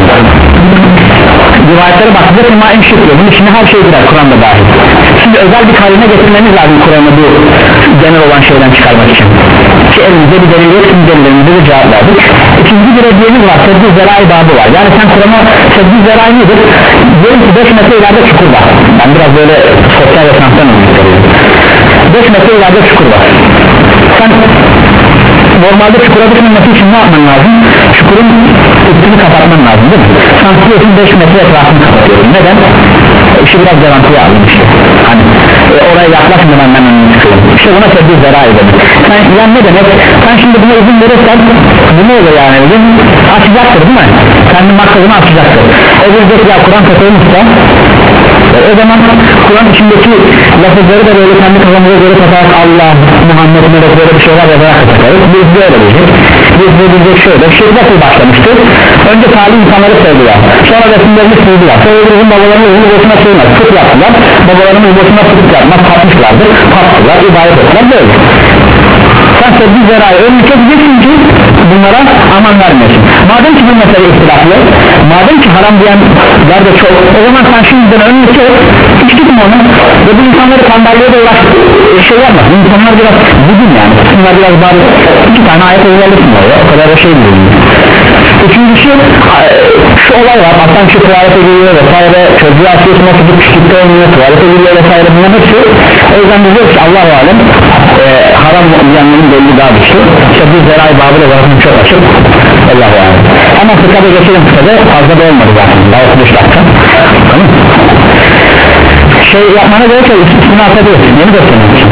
Rivayetlere baktığında semaim şirk diyor. Bunun içine her şey girer. Kur'an da dahil. Sizi özel bir karine getirmeniz lazım Kur'an'ı bu genel olan şeyden çıkarmak için. Ki elimizde bir delil yok, şimdi delillerimize de cevap verdik. İkinci bir hediyemiz var, seddi zerai babı var. Yani sen Kur'an'a seddi zerai nedir? Diyelim ki beş metre ileride çukur var. Ben biraz böyle sosyal yaşantıdan örnek veriyorum. beş metre ileride çukur var. Sen normalde çukura düşmemesi için ne yapman lazım? Çukurun üstünü kapatman lazım değil mi? Sen tutuyorsun beş metre etrafını kapatıyorsun. Neden? İşi biraz garantiye aldım işte. Hani e, oraya yaklaşmadan ben önüne çıkıyorum. İşte buna seddi zerai denir. Sen yani ne demek? Sen şimdi buna izin verirsen bu ne olur yani? Izin açacaktır değil mi? Kendi maksadını açacaktır. O diyecek ya Kur'an katılmışsa o zaman Kur'an içindeki lafızları da böyle kendi kafamıza göre takarak Allah, Muhammed'in öyle böyle bir şeyler yazarak takarız. Biz de öyle diyecek. Biz de diyecek şöyle. Şirk nasıl başlamıştı? Önce salih insanları sevdiler. Sonra resimlerini sevdiler. Sonra bizim babalarının uzun boşuna sevmez. Sık yaptılar. Babalarının boşuna sık yapmaz. Katmışlardır. Kattılar. İbadet ettiler. Böyle. Sen sevdiği zerayı önünü çekeceksin ki bunlara aman vermesin. Madem ki bu mesele ihtilaflı, madem ki haram diyenler de çok, o zaman sen şimdiden önünü çek, hiç tutma onu ve bu insanları sandalye de uğraş şey yapma. Bu insanlar biraz bugün yani, bunlar biraz bari iki tane ayet özellesin oraya, o kadar da şey değil. Üçüncüsü şu olay var, aslan şu tuvalete giriyor vesaire, çocuğu atıyorsun o çocuk küçükte oynuyor, tuvalete giriyor vesaire, bunlar hepsi. O yüzden diyoruz ki Allah-u Alem e, haram yanının belli daha güçlü. İşte bu zerai babıyla zaten çok açık. Allah-u Alem. Ama fıkhada geçelim, fıkhada fazla da olmadı zaten, daha otuz beş dakika. Tamam. Şey yapmana gerek yok, üstüne atabilirsin, yeni göstermek için.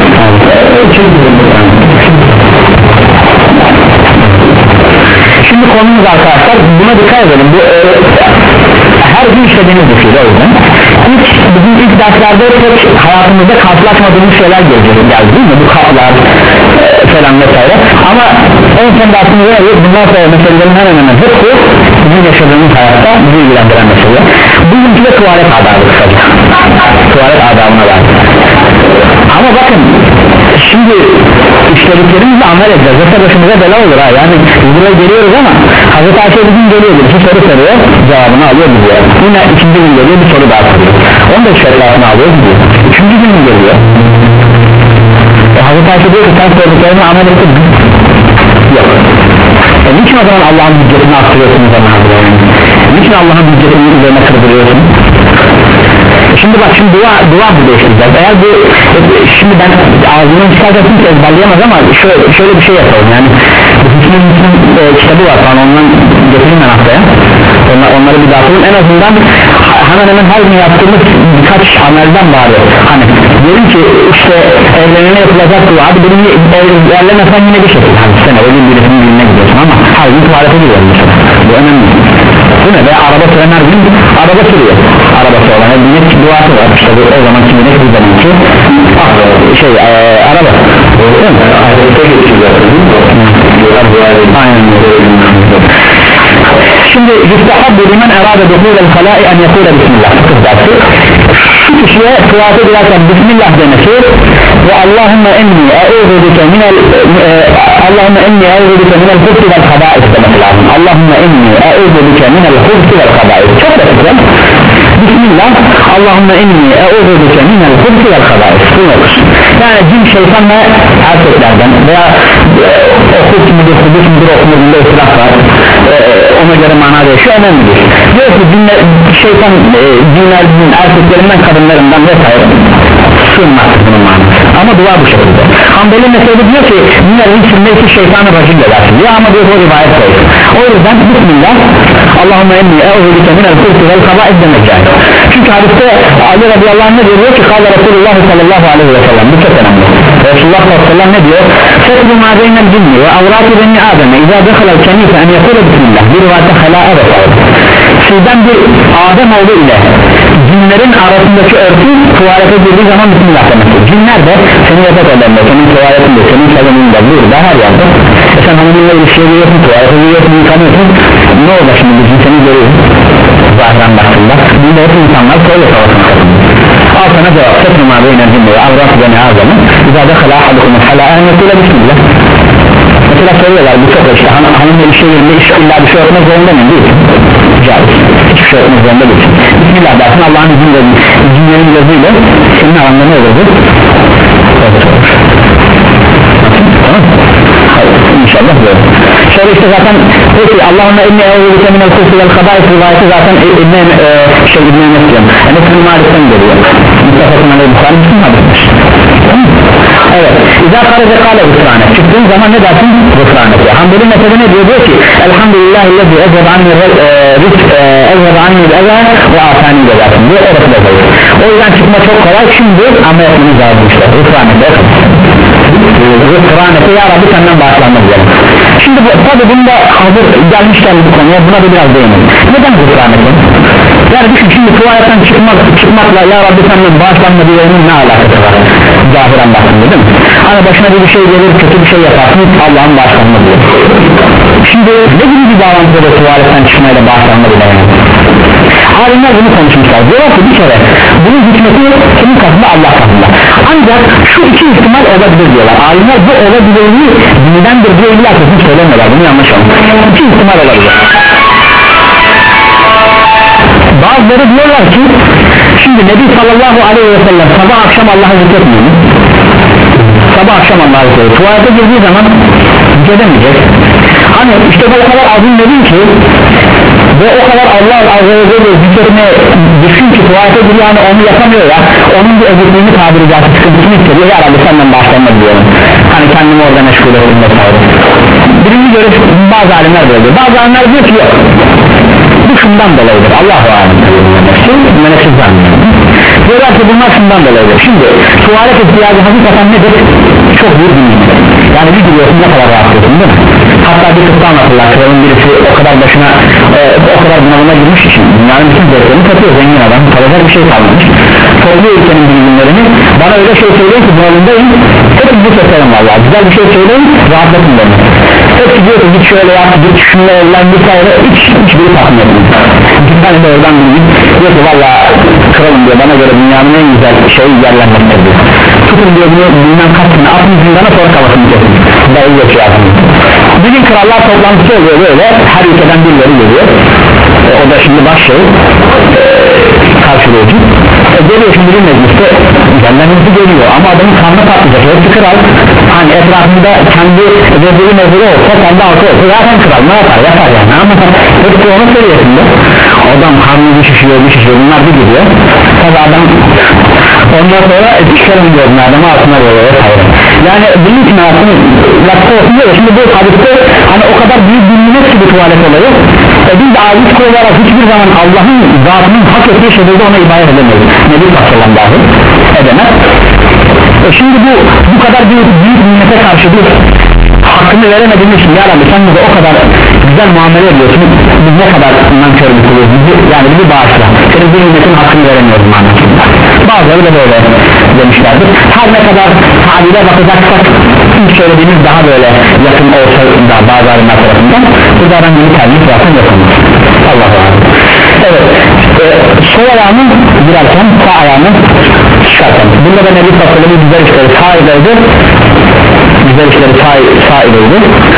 Şimdi konumuz arkadaşlar, buna dikkat edelim. Bu e, her gün işlediğimiz bir şey o yüzden. İlk, bizim ilk derslerde pek hayatımızda karşılaşmadığımız şeyler gelecek, geldi değil mi? Bu kaplar e, falan vesaire. Ama en son dersimize yarıyor. Bundan sonra meselelerin hemen hemen hepsi bizim yaşadığımız hayatta bizi ilgilendiren mesele. Bugünkü de tuvalet adabı kısaca. Tuvalet adabına var. Ama bakın şimdi işlediklerimizle amel edeceğiz. Yoksa başımıza bela olur ha. Yani biz buraya geliyoruz ama Hazreti Ayşe bir gün geliyor, bir soru soruyor, cevabını alıyor gidiyor. Yine ikinci gün geliyor, bir soru daha soruyor. Onu da şerefini alıyor gidiyor. Üçüncü gün geliyor. E, Hazreti Ayşe diyor ki sen sorduklarını amel ettin mi? Yok. E, niçin o zaman Allah'ın hüccetini arttırıyorsunuz bana hazırlayın? Niçin Allah'ın hüccetini üzerine kırdırıyorsun? Şimdi bak şimdi dua, dua burada işleyeceğiz. Eğer bu şimdi ben ağzından çıkartacaksın ki ezberleyemez ama şöyle, şöyle bir şey yapalım yani Bukhari'nin e, kitabı var falan, ondan getireyim ben haftaya. Onlar, onları bir daha sorun. En azından hemen hemen her gün yaptığımız birkaç amelden bari, hani diyelim ki işte evlenene yapılacak dua, hadi benim evlenmesen yine bir şekilde, hani sen evlen birisinin birine gidiyorsun ama her gün tuvalete gidiyorsun mesela, bu önemli bu ne be, araba süren her gün araba sürüyor, arabası olan bir binek duası var işte, bu o zamanki binek bir zamanki şey e, araba değil mi? Ahirette geçiyor aynen. Şimdi yustahabbu limen erade duhulel halai en yekule bismillah, şu kişiye tuvalete girerken bismillah demesi ve Allahümme enni e'udhubike minel Allahümme enni e'udhubike minel hubsi vel haba'is demesi lazım. Allahümme enni e'udhubike minel hubsi vel haba'is, çok basit ya. Bismillah, Allahümme enni e'udhubike minel hubsi vel haba'is, bu olur. Yani cin, şeytan ve erkeklerden veya o hubs müdür, hubs müdür okunur, bunda ıslah var, ona göre mana değişiyor, önemlidir. Diyor ki cinler, şeytan, cinler, erkeklerinden, kadınlarından vesaire sığınmaktır bunun manası. Ama dua bu şekilde. Hanbeli mesela diyor ki cinlerin sürmesi şeytanı racim edersin diyor, ama diyor o rivayet koyuyor. O yüzden bismillah, Allahümme enni e'udhubike minel hubsi vel haba'is demek yani. Çünkü hadiste Ali radıyallahu anh ne diyor ki kâle Resulullah sallallahu aleyhi ve sellem, bu çok önemli. Resulullah sallallahu aleyhi ve sellem ne diyor? Setru ma beynel cinni ve avratı beni ademe izâ dekhalel kenife en yekule bismillah, bir rivayette halâ'a da sağladı. Sizden bir Adem oğlu ile cinlerin arasındaki örtü tuvalete girdiği zaman bismillah demektir. Cinler de senin yatak odanda, senin tuvaletinde, senin salonunda, burada, her yerde e sen hanımınla ilişkiye giriyorsun, tuvalete giriyorsun, yıkanıyorsun, ne olacak şimdi bu cin seni görüyor zahiren baktığında, bunda hep insanlar söyle savaşın katında. Al sana cevap, setru ma beynel cinni ve avratı beni ademe izâ dekhala ahadukumul halâ'a en yekule bismillah. Mesela soruyorlar, bu çok işte hanım, hanımla ilişkiye girdiğinde iş illa bir şey yapmak zorunda mı? Değil. Caiz. Hiçbir şey yapmak zorunda değil. Bismillah dersin, Allah'ın izniyle, cinlerin gözüyle senin alanda ne olur bu? Tamam. Hayır, inşallah böyle. Şöyle işte zaten peki Allahümme inni eûzubike minel hubsi vel haba'is rivayeti zaten İbn-i e, şey İbn-i Mesih'im Enes bin Malik'ten geliyor. Mustafa'nın aleyhi Bukhari Müslüm hadismiş. Evet. İzâ karaca kâle gufrâne, çıktığın zaman ne dersin? Gufrâneti. Hanbeli mezhebi ne diyor? Diyor ki elhamdülillahillezî ezheb anni rizk ezheb anni el-eza ve afani de dersin diyor, orası da zayıf. O yüzden çıkma çok kolay, şimdi ama yapmanız lazım işte. Gufrâneti Gufrâneti, ya Rabbi senden bağışlanmak diyelim. Şimdi bu, tabi bunda hazır gelmişken bu konuya, buna da biraz değinelim. Neden gufrâneti? Yani düşün, şimdi tuvaletten çıkmak, çıkmakla ya Rabbi senden bağışlanma diyelim ne alakası var? Zahiren baktığında değil mi? Hani başına bir şey gelir, kötü bir şey yaparsın, Allah'ın bağışlanma diyor. Şimdi ne gibi bir bağlantıda da tuvaletten çıkmayla bağışlanma diyelim? Alimler bunu konuşmuşlar. Diyorlar ki bir kere bunun hikmeti kimin katında? Allah katında. Ancak şu iki ihtimal olabilir diyorlar. Alimler bu olabilirliği dindendir diye illa kesin söylemiyorlar. Bunu yanlış olmuş. İki ihtimal olabilir. Bazıları diyorlar ki şimdi Nebi sallallahu aleyhi ve sellem sabah akşam Allah'ı zikretmiyor mu? Sabah akşam Allah'ı zikretmiyor. Tuvalete girdiği zaman zikredemeyecek. Hani işte bu o kadar azim dedin ki ve o kadar Allah azze ve celle zikretmeye düşün ki tuvalete giriyor, yani onu yapamıyor ya, onun bir özelliğini tabiri caizse sıkıntısını hissediyor, ya Rabbi senden başlanma diyorum, hani kendimi orada meşgul ettim vesaire. Birinci görüş bazı alimler böyle diyor, bazı alimler diyor ki yok, bu şundan dolayıdır, Allahu alem menefsiz zannediyor. Diyorlar ki bunlar şundan dolayıdır. Şimdi tuvalet ihtiyacı hakikaten nedir? Çok büyük bir nimet. Yani bir biliyorsun ne kadar rahatsızsın değil mi? Hatta bir kısa anlatırlar, kralın birisi o kadar başına e, o kadar bunalıma girmiş için dünyanın bütün zevklerini satıyor, zengin adam, kalacak bir şey kalmamış, topluyor ülkenin bilgilerini, bana öyle şey söyleyin ki bunalımdayım, hep bir seferim valla, güzel bir şey söyleyin, rahatlatın beni. Hep diyor ki git şöyle yap, git şunla evlen vesaire, hiç hiçbiri takım etmiyor. Bir tane de oradan bilgin diyor ki valla kralım diyor, bana göre dünyanın en güzel şeyi yerlenmektir diyor. Tutun diyor bunu bilmem kaçını, atın zindana sonra kafasını kesin, dayı geçiyor atın. Bir gün krallar toplantısı oluyor böyle, her ülkeden birileri geliyor, e, o da şimdi baş şey, e, karşılayıcı, e, geliyor şimdi bir mecliste, yerlenmesi geliyor ama adamın karnı patlayacak, hepsi kral, hani etrafında kendi veziri meziri olsa, kendi halkı olsa zaten kral ne yapar, yapar yani, ama hepsi onun seviyesinde, adam karnı bir şişiyor, bir şişiyor, bunlar bir gidiyor, tabi adam ondan sonra çıkarım diyorum adamı altına böyle vesaire. yani bunun için hayatını lafta okunuyor. Şimdi bu hadiste hani o kadar büyük bilinmez ki bu tuvalet olayı, e biz de aciz kul olarak hiçbir zaman Allah'ın zatının hak ettiği şekilde ona ibadet edemeyiz. Nebi sallallahu dahi edemez. E şimdi bu bu kadar büyük büyük nimete karşı bir hakkını veremediğimiz için ya Rabbi sen bize o kadar güzel muamele ediyorsun, biz ne kadar nankörlük oluyoruz, yani bizi bağışla, senin bu nimetin hakkını veremiyoruz manasında. Bazıları da böyle demişlerdir. Her ne kadar tabire bakacaksak ilk söylediğimiz daha böyle yakın olsa da bazı alimler tarafından bu da aran gibi terlik zaten yakındır. Allah'a emanet. Evet, e, sol ayağını girerken sağ ayağını çıkarken, bunda da Nebi sallallahu aleyhi ve sellem güzel işleri sağ ileride güzel işleri sağ, sağ ileride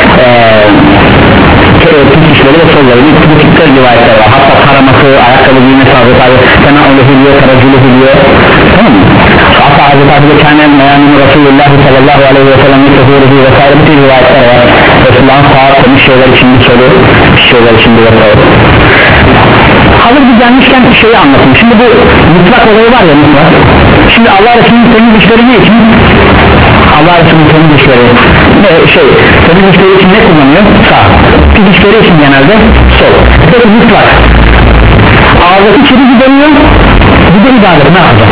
pis işleri ve solları bu tipte rivayetler var. Hatta taraması, ayakkabı giyme sabit abi fena onu hülüyor, karacılı hülüyor, tamam mı? Hatta Hazreti Abi'de kendi meyanını Resulullah sallallahu aleyhi ve sellem'in tefuruhu vesaire bütün rivayetler var. Resulullah'ın sağ temiz şeyler içinde solu, pis şeyler içinde vesaire. Hazır bir gelmişken şeyi anlatayım. Şimdi bu mutlak olayı var ya, mutlak. Şimdi Allah Resulü'nün temiz işleri ne için? Allah Resulü'nün temiz işleri ne, şey, temiz işleri için ne kullanıyor? Sağ. Pis işleri için genelde sol. Peki mutlak. Ağızdaki çiri gideriyor, bir de ibadet ne yapacak?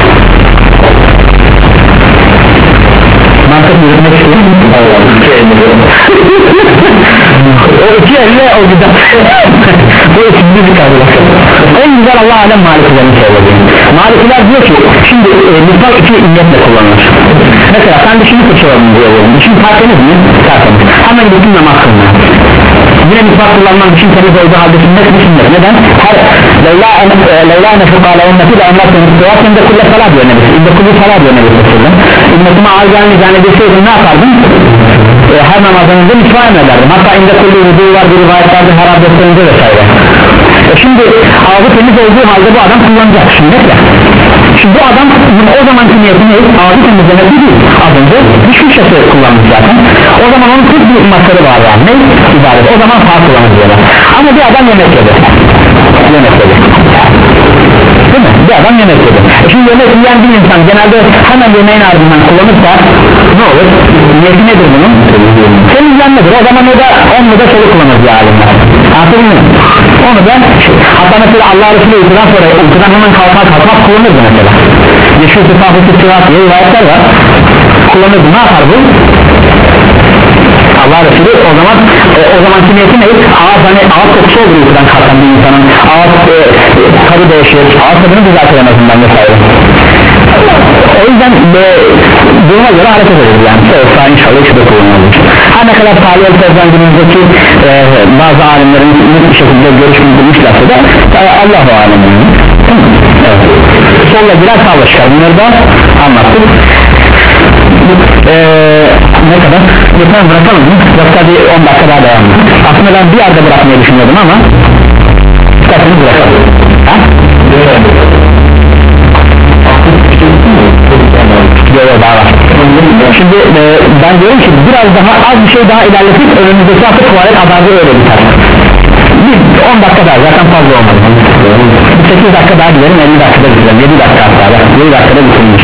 Mantık yürütmek istiyor. O iki elle o güzel. Bu ikinci bir kavga. En güzel Allah alem Malikilerin söylediği. Malikiler diyor ki şimdi e, mutlak iki illetle kullanılır. Mesela sen dişini fırçaladın diyor. Dişin tertemiz mi? Tertemiz. Hemen bütün namaz kılma. Yine mutlak kullanman için temiz olduğu halde sünnet mi sünnet? Neden? Her Leyla nefukâle ümmeti de onlar temiz kılar. Sen de kulle salat diyor nebisi. İnde kulle salat diyor nebisi. Ümmetime ağır gelmeyi zannedeseydin ne yapardın? E, her namazınızda mitfâ ederdim. Hatta inde kulle vudu var, bir rivayetlerde her abdestlerinde vesaire. E şimdi ağzı temiz olduğu halde bu adam kullanacak sünnet ya. Şimdi bu adam o zamanki niyeti ne? Ağzı temizlemek değil. Az önce diş fırçası kullanmış zaten. O zaman onun kırk bir masarı var yani. Ne? İbadet. O zaman sağ kullanır diyorlar. Ama bir adam yemek yedi. Yemek yedi. Değil mi? Bir adam yemek yedi. Şimdi yemek yiyen bir insan genelde hemen yemeğin ardından kullanırsa ne olur? Niyeti nedir bunun? Temizlenmedir. O zaman o da onu da solu kullanır diye alimler. Anladın mı? Onu da hatta mesela Allah Resulü uykudan sonra uykudan hemen kalkar kalkmaz kullanırdı mesela. Yeşil tıfafı tıfafı diye rivayetler var. Kullanırdı. Ne yapar bu? Allah Resulü o zaman e, o zamanki niyeti ne? Ağız hani ağız kokusu olur uykudan kalkan bir insanın. Ağız e, tadı değişir. Ağız tadını düzeltir en azından vesaire. O yüzden e, duruma göre hareket edilir yani. Soğuksa inşallah işte kullanılır. Her ne kadar Salih el-Fevzan günümüzdeki e, bazı alimlerin bir şekilde görüş bildirmişlerse de e, Allah-u Alemin. Evet. Solla girer sağla çıkar. Bunları da anlattık. Eee ne kadar? Lütfen bırakalım mı? Yoksa bir on dakika daha devam edelim. Aslında ben bir yerde bırakmayı düşünüyordum ama isterseniz bırakalım. Ha? Yok yok daha var. Şimdi e, ben diyorum ki biraz daha az bir şey daha ilerletip önümüzdeki hafta tuvalet azabı öyle biter. Bir on dakika daha zaten fazla olmadı. sekiz dakika daha gidelim, elli dakikada bitirelim, yedi dakika hatta yedi dakikada bitirelim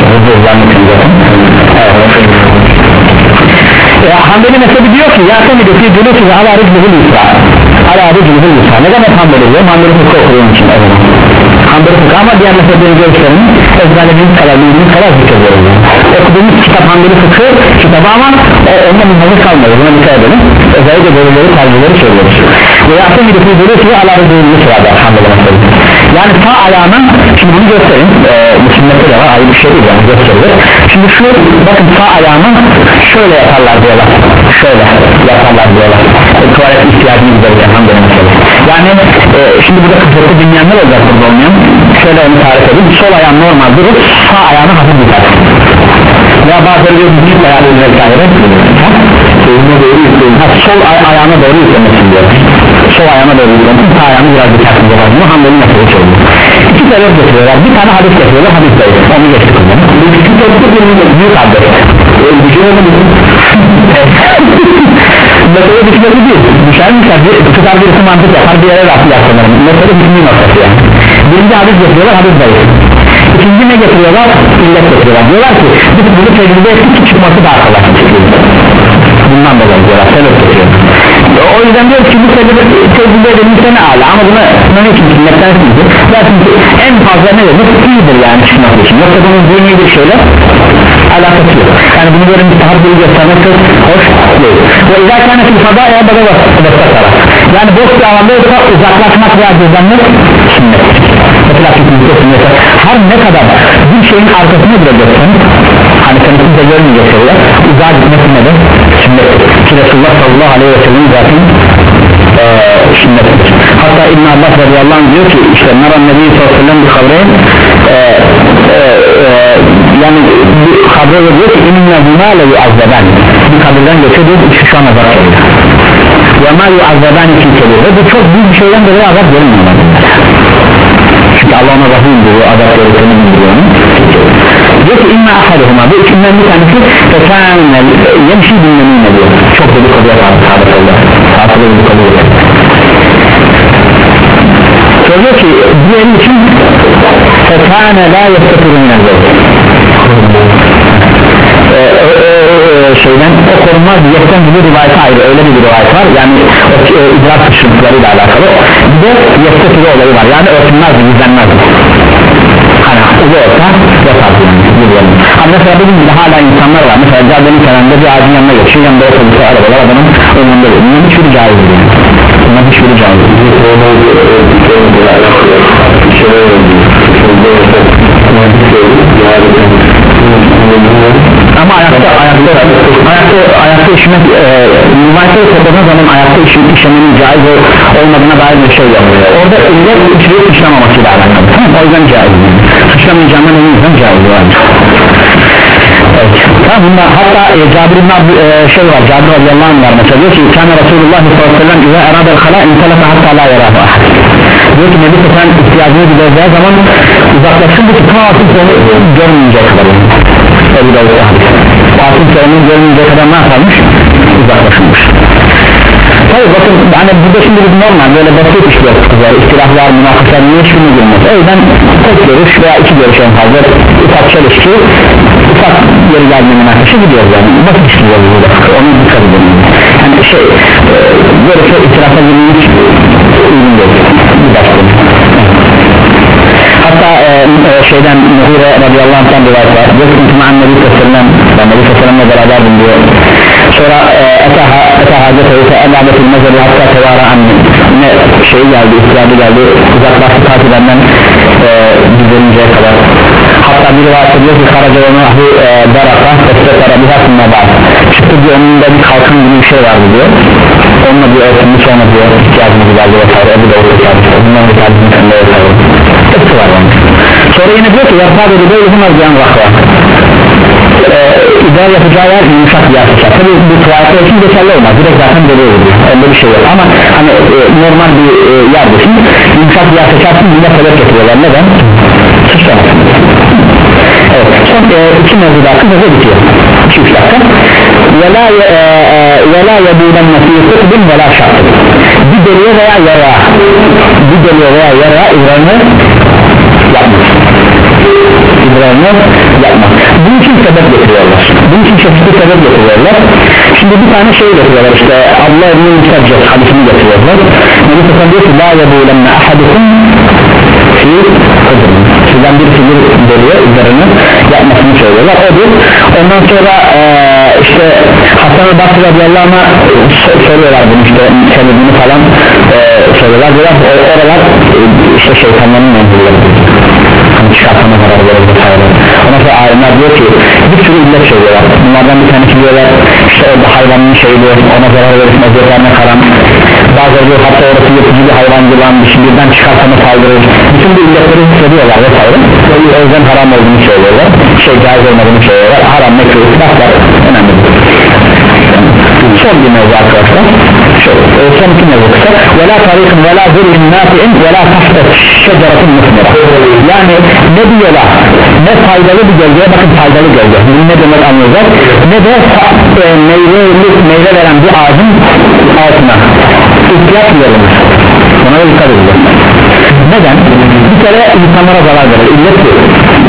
e, Hanbeli mezhebi diyor ki Yasemide fi cülüsü ve ala riclihil yusra ala riclihil yusra. Neden hep Hanbeli diyor? Hanbeli fıkhı okuduğum için o zaman Hanbeli fıkhı ama diğer mezheblerin görüşlerini ezberlediğimiz kadar bildiğimiz kadar zikrediyoruz yani. Okuduğumuz kitap Hanbeli fıkhı kitabı ama o, onunla mühendis kalmıyor, buna dikkat edelim. Özellikle bölümleri tercihleri söylüyoruz. Ve Yasemide fi cülüsü ve ala riclihil yusra da Hanbeli mezhebi. Yani sağ ayağının, şimdi bunu göstereyim, e, bu sünnette de var, ayrı bir şey değil yani gösterilir. Şimdi şu, bakın sağ ayağını şöyle yaparlar diyorlar, şöyle yaparlar diyorlar. E, tuvalet ihtiyacını giderirken Hanbeli mezhebi. Yani e, şimdi burada kısıtlı dinleyenler olacak burada olmayan, şöyle onu tarif edeyim. Sol ayağın normal durup sağ ayağını hafif gider. Veya bazıları bir büyük ayağını vesaire. Ha, sol ay ayağına doğru yüklemesin diyor. Sol ayağına doğru yüklemesin, sağ ayağını biraz dikkatle var. Bu Hanbeli mezhebi söylüyor. İki sebep getiriyorlar, bir tane hadis getiriyorlar, hadis zayıf. Onu geçtik o zaman. Büyük hadis. Mesela bisikletli değil. Düşer mi? Tutar birisi mantık yapar, bir yere rastlı yapsanlarım. Mesela bisikletli noktası yani. Birinci hadis getiriyorlar, hadis zayıf. İkinci ne getiriyorlar? İllet getiriyorlar. Diyorlar ki biz bunu tecrübe ettik ki çıkması daha kolay. Bundan dolayı diyorlar, sebep getiriyor. O yüzden diyor ki bu sebebi tecrübe edilmişse ne ala, ama buna ne için sünnetten sizdir zaten en fazla ne demek iyidir yani çıkmak için, yoksa bunun dini bir şeyle alakası yok. Yani bunu böyle müstahaplığı göstermek çok hoş değil. Ve izâkâne fil fadâya bada bastakara, yani boş bir alanda yoksa uzaklaşmak veya düzenmek sünnet. Mesela sünnet her ne kadar bir şeyin arkasına bile göstersen, hani seni kimse görmeyecek şeyler uzağa gitmesine de sünnettir ki Resulullah sallallahu aleyhi ve sellem zaten ee, sünnettir. Hatta İbn Abbas radıyallahu anh diyor ki işte Naran Nebi sallallahu aleyhi ve sellem bir habreyn e, e, e, yani bir habre diyor ki inne hümâle yuazzaban, bir kabirden geçiyor diyor ki şu an azap geliyor ve mâ yuazzaban için geliyor ve bu çok büyük bir şeyden dolayı azap gelmiyor çünkü Allah ona rahim diyor, azap gereklerini bildiriyor diyor ki inna ahaduhuma, bu içinden bir tanesi fekâne yemşi dinlemin diyor, çok dedikoduya sağlık oldu sağlıklı dedikodu oluyor. Söylüyor ki diğeri için fekâne la yestetiru minel şeyden o korunmaz diyetten bir rivayet ayrı, öyle bir rivayet var yani o e, idrak sıkıntılarıyla alakalı, bir de yestetiru olayı var yani örtünmez, gizlenmez hani ulu olsa yapar yani. Ama mesela bugün bile hala insanlar var, mesela caddenin kenarında bir ağacın yanına geçiyor, yanında otobüsü arabalar adamın önünde değil, bunun hiçbiri caiz değil, bunun hiçbiri caiz değil. Ama ayakta ayakta ayakta ayakta işmek e, müvayete topladığın zaman ayakta işin, işlemenin caiz olmadığına dair bir şey yok. Orada illet içeriği suçlamamasıyla alakalı. O yüzden caiz. Suçlamayacağından o yüzden caiz var. Evet. Tamam, bunda hatta e, Cabir ibn Abd e, şey var, Cabir radıyallahu anh var mesela diyor ki Kâne Resulullah sallallahu aleyhi ve sellem İzâ eradel halâ intelefe hattâ lâ yerâhu ahad. Diyor ki Nebi Sefen ihtiyacını bileceği zaman uzaklaşın bu ki ta artık onu görmeyecek kadar Ebu Davud'a hadis Fatih Selam'ın görmeyecek kadar ne yapalmış? Uzaklaşılmış. Tabi bakın hani burada şimdi bir normal böyle basit işler kızlar, istilaflar, münafıklar niye şunu girmez? O yüzden tek görüş veya iki görüş en fazla ufak çalıştı, ufak yeri geldiğinde münafıkça gidiyoruz yani basit işliyoruz burada, onu dikkat edelim yani şey e, böyle çok istilafa girmeyi hiç uygun değil bir başka. Hatta e, e, şeyden Muhire radıyallahu anh'tan bir rivayet var diyor ki İntıma'an Nebi Sallam ben Nebi Sallam'la beraberdim diyor sonra ete hacet olursa elabetil mezeli hatta tevara anne ne şey geldi, ihtiyacı geldi uzaklaştı takibenden e, giderinceye kadar hatta bir rivayet diyor ki karaca onu ahli daraka estetara bir hakkında var çıktı diyor onun da bir kalkın gibi bir şey vardı diyor onunla bir örtümü sonra diyor ihtiyacımız geldi vesaire Ebu Davud vesaire bundan bir tercihini kendine vesaire hepsi var yani. Sonra yine diyor ki yapar dedi böyle bunlar diyen vakra idare yapacağı yer yumuşak bir yer seçer tabi bu tuvalete için geçerli olmaz direkt zaten böyle olur öyle bir şey yok ama hani e, normal bir e, yerdesin yumuşak bir yer seçersin yine sebep getiriyorlar neden? Suçlamasın. Evet son e, iki mevzu daha kısaca bitiyor iki üç dakika ve la yedûlenne fî kutbin ve la şartın bir deliye veya yara bir deliye veya yara idrarını yapmak idrarını yapmak bunun için sebep getiriyorlar bunun için çeşitli sebep getiriyorlar şimdi bir tane şey getiriyorlar işte Allah ibn-i Müstecet hadisini getiriyorlar Nebi Sallam diyor ki la yedûlenne ahadukum fî kutbin sizden bir figür deliye idrarını yapmasını söylüyorlar odur ondan sonra ee, işte Hasan-ı Basri radıyallahu anh'a soruyorlar bunu işte sebebini falan e, soruyorlar diyorlar oralar işte şeytanların mevzuları hani çıkartma zararı verir vesaire ondan sonra alimler diyor ki bir sürü illet söylüyorlar bunlardan bir tanesi diyorlar işte orada hayvanın şeydi ona zarar verirsin eziyetlerine karan bazıları diyor hatta orası yapıcı bir hayvan yılan birden çıkartma saldırır bütün bu illetleri söylüyorlar vesaire o yüzden haram olduğunu söylüyorlar şey caiz olmadığını söylüyorlar haram mekruh baklar önemli son bir mevzu arkadaşlar şu, son iki mevzu kısa ve la tarihin ve la zirhin nafi'in ve la tahta şeceratın mutmura yani ne bir yola ne faydalı bir gölgeye bakın faydalı gölge ne demek anlayacak ne de e, meyve, meyve veren bir ağacın altına ihtiyaç verilir buna da dikkat edeceğiz neden? Bir kere insanlara zarar verir illet bu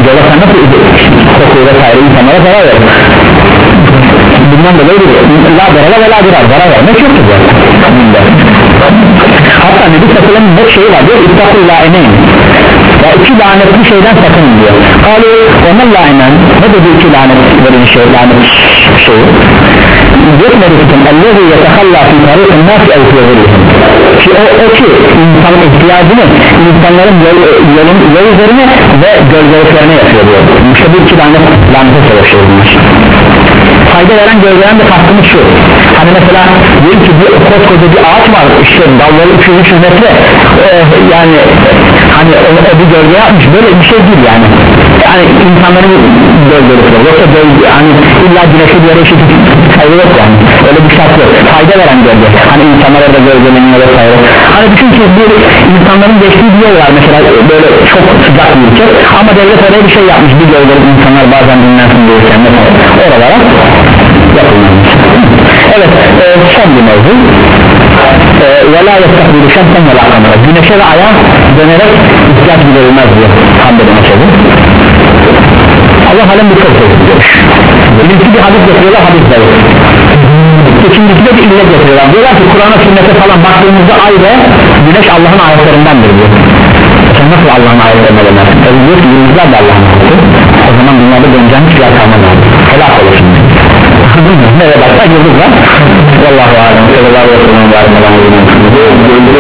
Böyle sen nasıl kokuyor vesaire insanlara zarar verir. Bundan dolayı la zarara ve la dirar, zarar vermek yoktur zaten. Hatta Nebi Sallallahu bir şey var diyor, İttakul la'inen, ya iki lanetli şeyden sakının diyor. Kalu ona la'inen, ne dedi iki lanet verici şey, lanet şeyi? Yetmedikim ellezi yetehalla fi tariqin nasi ev fiyeverihim. Ki o, o ki insanın ihtiyacını insanların yol, yolun, yol üzerine ve gölgeliklerine yapıyor diyor. İşte bu iki lanet lanete savaşıyor bunlar. Fayda veren gölgeden de kastımız şu, hani mesela diyelim ki bir koskoca bir ağaç var, işte dalları üç yüz metre, ee, yani hani o, o bir gölge yapmış, böyle bir şey değil yani. Yani insanların gölgelikleri yoksa gölge, hani illa güneşli bir yere eşit sayı yok yani, öyle bir şart yok. Fayda veren gölge, hani insanlar orada gölgeleniyor vesaire. Hani düşün ki bir insanların geçtiği bir yol var mesela, böyle çok sıcak bir ülke ama devlet oraya bir şey yapmış, bir gölge insanlar bazen dinlensin diye mesela oralara yapılmamış. Evet, e, son bir mevzu. Ve la yestakbilu şemsen ve la kamera, güneşe ve aya dönerek ihtiyaç giderilmez diye hamdedene sözü. Allah alem bir çok sevdi görüş. Birincisi bir hadis getiriyorlar, hadis zayıf. İkincisi de bir illet getiriyorlar, diyorlar ki Kur'an'a sünnete falan baktığımızda ay ve güneş Allah'ın ayetlerindendir diyor. Sen nasıl Allah'ın ayetlerine dönersin? Tabi diyor ki yıldızlar da Allah'ın ayeti. O zaman dünyada döneceğin hiçbir yer kalmaz abi, helak olursun. Nereye baksa yıldız var. Vallahu alem. Sallallahu aleyhi ve sellem.